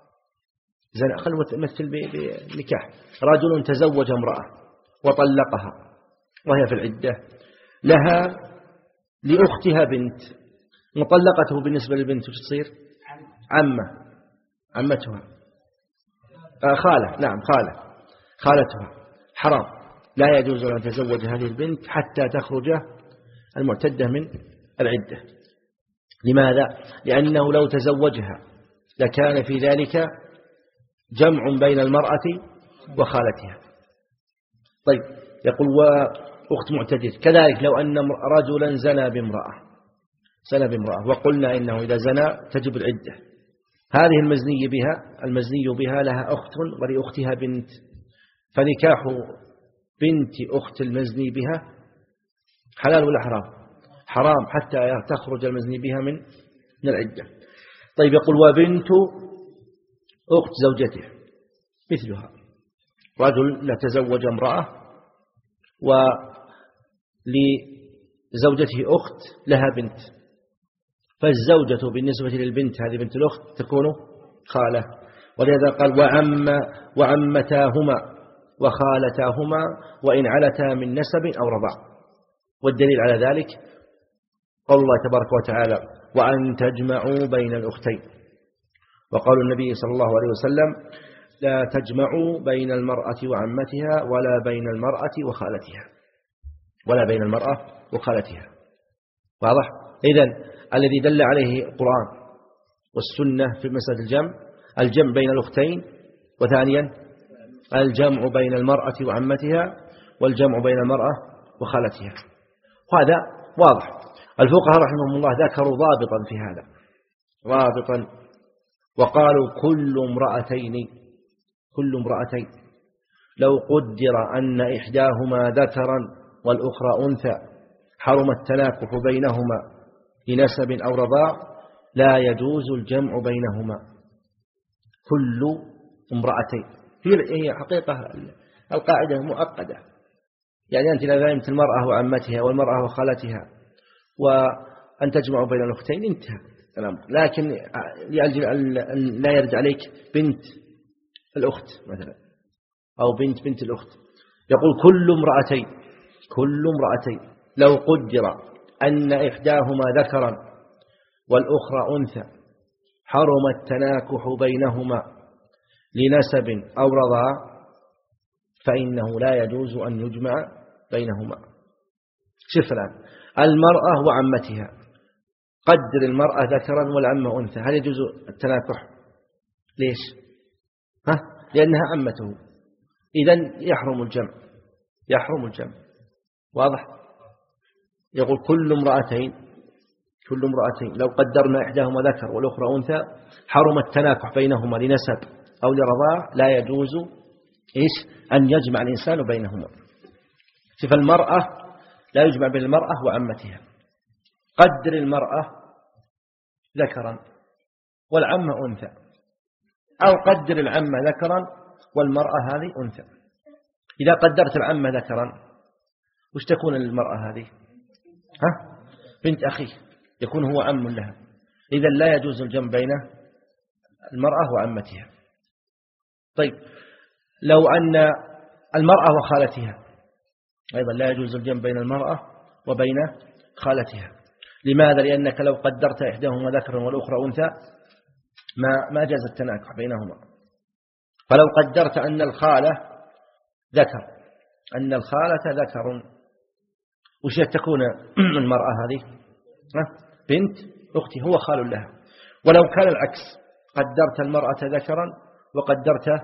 A: زنى خلوا مثل بنكاح، رجل تزوج امرأة وطلقها وهي في العدة، لها لأختها بنت، مطلقته بالنسبة للبنت تصير عمة عمتها آه خالة نعم خالة خالتها، حرام لا يجوز أن تزوج هذه البنت حتى تخرج المعتدة من العدة. لماذا؟ لأنه لو تزوجها لكان في ذلك جمع بين المرأة وخالتها. طيب يقول وأخت معتدة كذلك لو أن رجلا زنى بامرأة زنى بامرأة وقلنا إنه إذا زنى تجب العدة، هذه المزني بها المزني بها لها أخت ولأختها بنت، فنكاح بنت أخت المزني بها حلال ولا حرام؟ حرام حتى تخرج المزني بها من من العدة. طيب يقول وبنت أخت زوجته مثلها، رجل لا تزوج امرأة ولزوجته أخت لها بنت، فالزوجة بالنسبة للبنت هذه بنت الأخت تكون خالة، ولهذا قال وعم وعمتاهما وخالتاهما وإن علتا من نسب أو رضاع. والدليل على ذلك قول الله تبارك وتعالى وأن تجمعوا بين الأختين، وقال النبي صلى الله عليه وسلم لا تجمعوا بين المرأة وعمتها ولا بين المرأة وخالتها ولا بين المرأة وخالتها. واضح؟ إذن الذي دل عليه القرآن والسنة في مسألة الجمع الجمع بين الأختين، وثانيا الجمع بين المرأة وعمتها، والجمع بين المرأة وخالتها. وهذا واضح. الفقهاء رحمهم الله ذكروا ضابطا في هذا، ضابطا، وقالوا كل امرأتين كل امرأتين لو قدر أن إحداهما ذكرا والأخرى أنثى حرم التناكح بينهما لنسب أو رضاع لا يجوز الجمع بينهما. كل امرأتين هي حقيقة القاعدة مؤقدة، يعني أنت لا فهمت المرأة وعمتها والمرأة وخالتها وأن تجمع بين الأختين انتهى الأمر. لكن لأجل أن لا يرجع عليك بنت الأخت مثلا أو بنت بنت الأخت، يقول كل امرأتين كل امرأتين لو قدر أن إحداهما ذكرا والأخرى أنثى حرم التناكح بينهما لنسب أو رضاع فإنه لا يجوز أن يجمع بينهما. شوف الآن المرأة وعمتها، قدر المرأة ذكرا والعمة أنثى، هل يجوز التناكح؟ ليش؟ ها؟ لأنها عمته، إذن يحرم الجمع، يحرم الجمع. واضح؟ يقول كل امرأتين كل امرأتين لو قدرنا إحداهما ذكر والأخرى أنثى حرم التناكح بينهما لنسب أو لرضاع لا يجوز إيش؟ أن يجمع الإنسان بينهما. شوف المرأة لا يجمع بين المرأة وعمتها، قدر المرأة ذكرا والعمة أنثى، أو قدر العمة ذكرا والمرأة هذه أنثى. إذا قدرت العمة ذكرا وش تكون المرأة هذه؟ ها؟ بنت أخيه، يكون هو عم لها، إذا لا يجوز الجمع بين المرأة وعمتها. طيب لو أن المرأة وخالتها أيضا لا يجوز الجمع بين المرأة وبين خالتها. لماذا؟ لأنك لو قدرت إحداهما ذكرا والأخرى أنثى ما ما جاز التناكح بينهما. فلو قدرت أن الخالة ذكر أن الخالة ذكر وش تكون المرأة هذه؟ بنت أختي، هو خال لها. ولو كان العكس، قدرت المرأة ذكرا وقدرت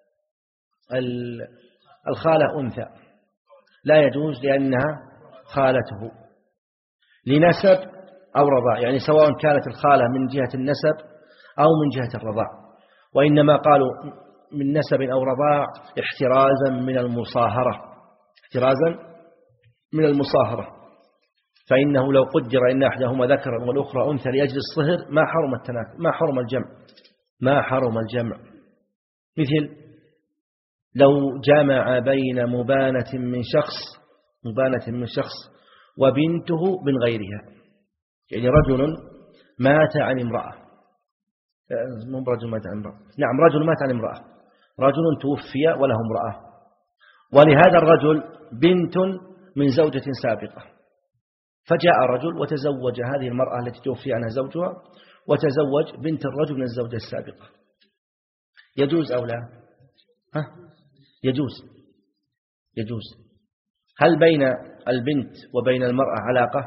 A: الخالة أنثى لا يجوز لأنها خالته لنسب أو رضاع، يعني سواء كانت الخالة من جهة النسب أو من جهة الرضاع، وإنما قالوا من نسب أو رضاع احترازا من المصاهرة، احترازا من المصاهرة، فإنه لو قدر إن أحدهما ذكرا والأخرى أنثى لأجل الصهر ما حرم التناكح، ما حرم الجمع، ما حرم الجمع. مثل لو جمع بين مبانة من شخص مبانة من شخص وبنته من غيرها، يعني رجل مات عن امرأة، مو رجل مات عن امرأة، نعم رجل مات عن امرأة، رجل توفي وله امرأة، ولهذا الرجل بنت من زوجة سابقة، فجاء رجل وتزوج هذه المرأة التي توفي عنها زوجها وتزوج بنت الرجل من الزوجة السابقة، يجوز أو لا؟ ها؟ يجوز يجوز. هل بين البنت وبين المرأة علاقة؟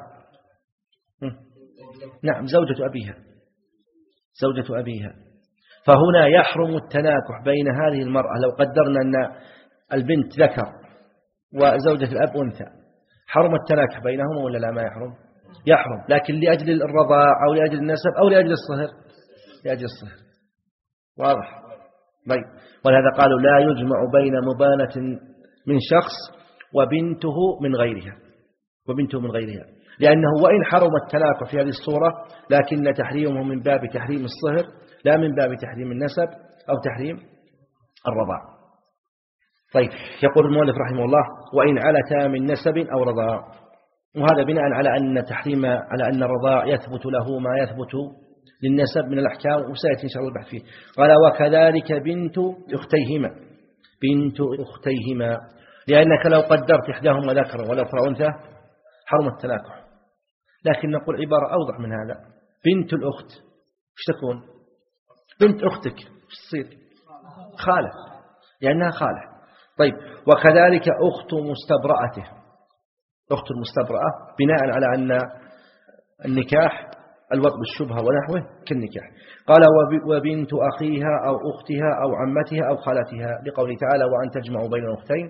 A: نعم، زوجة أبيها زوجة أبيها. فهنا يحرم التناكح بين هذه المرأة لو قدرنا أن البنت ذكر وزوجة الأب أنثى، حرم التناكح بينهما ولا لا؟ ما يحرم، يحرم، لكن لأجل الرضاع أو لأجل النسب أو لأجل الصهر، لأجل الصهر. واضح؟ طيب، ولهذا قالوا لا يجمع بين مبانة من شخص وبنته من غيرها وبنته من غيرها، لأنه وإن حرم التناكح في هذه الصورة لكن تحريمه من باب تحريم الصهر لا من باب تحريم النسب أو تحريم الرضاع. طيب، يقول المؤلف رحمه الله وإن علتا من نسب أو رضاع، وهذا بناء على أن تحريم على أن الرضاع يثبت له ما يثبت للنسب من الأحكام، وسيأتي إن شاء الله البحث فيه. قال وكذلك بنت أختيهما بنت أختيهما، لأنك لو قدرت إحداهما ذكرا والأخرى أنثى حرم التناكح، لكن نقول عبارة أوضح من هذا، بنت الأخت ايش تكون؟ بنت أختك ايش تصير؟ خالة، لأنها خالة. طيب، وكذلك أخت مستبرأته، أخت المستبرأة بناء على أن النكاح الوطء بالشبهة ونحوه كالنكاح. قال وبنت أخيها أو أختها أو عمتها أو خالتها، لقوله تعالى وأن تجمعوا بين الأختين،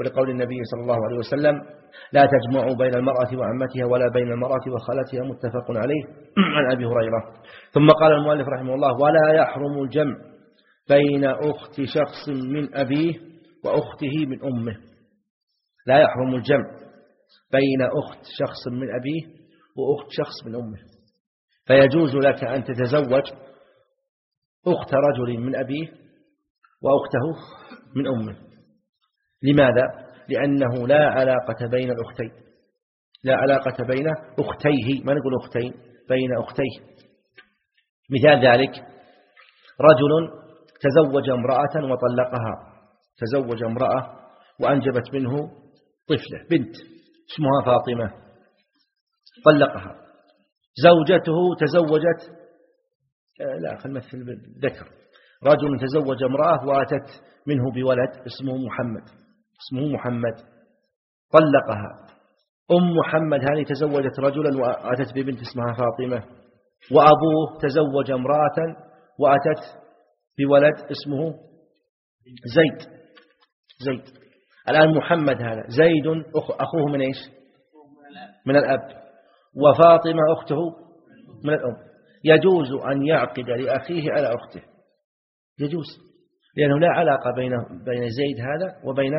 A: ولقول النبي صلى الله عليه وسلم لا تجمعوا بين المرأة وعمتها ولا بين المرأة وخالتها متفق عليه عن أبي هريرة. ثم قال المؤلف رحمه الله ولا يحرم الجمع بين أخت شخص من أبيه وأخته من أمه. لا يحرم الجمع بين أخت شخص من أبيه وأخت شخص من أمه، فيجوز لك أن تتزوج أخت رجل من أبيه وأخته من أمه. لماذا؟ لأنه لا علاقة بين الأختين، لا علاقة بين أختيه، ما نقول أختين، بين أختيه. مثال ذلك رجل تزوج امرأة وطلقها، تزوج امرأة وأنجبت منه طفلة بنت اسمها فاطمة، طلقها. زوجته تزوجت لا خلنا نمثل بالذكر، رجل تزوج امرأة وأتت منه بولد اسمه محمد، اسمه محمد، طلقها. أم محمد هذه تزوجت رجلا وأتت ببنت اسمها فاطمة، وأبوه تزوج امرأة وأتت بولد اسمه زيد. زيد الآن محمد هذا زيد أخوه من إيش؟ من الأب، وفاطمة أخته من الأم. يجوز أن يعقد لأخيه على أخته، يجوز، لأنه لا علاقة بين بين زيد هذا وبين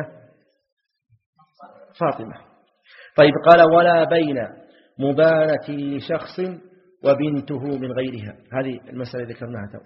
A: فاطمة. طيب قال ولا بين مبانة لشخص وبنته من غيرها، هذه المسألة ذكرناها تو.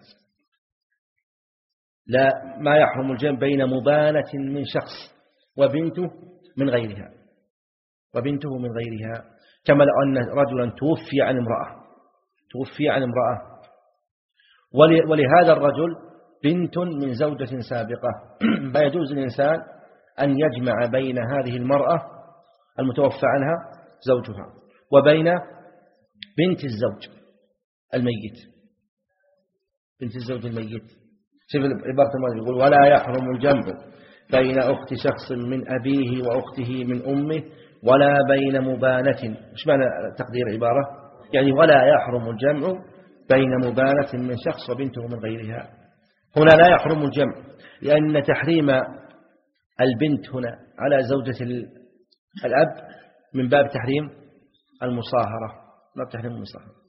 A: لا ما يحرم الجمع بين مبانة من شخص وبنته من غيرها، وبنته من غيرها، كما لو أن رجلا توفي عن امرأة، توفي عن امرأة ولهذا الرجل بنت من زوجة سابقة، فيجوز الإنسان أن يجمع بين هذه المرأة المتوفى عنها زوجها وبين بنت الزوج الميت، بنت الزوج الميت. شوف عبارة المؤلف يقول ولا يحرم الجمع بين أخت شخص من أبيه وأخته من أمه ولا بين مبانة. إيش معنى تقدير عبارة؟ يعني ولا يحرم الجمع بين مبانة من شخص وبنته من غيرها. هنا لا يحرم الجمع لأن تحريم البنت هنا على زوجة الأب من باب تحريم المصاهرة، باب تحريم المصاهرة.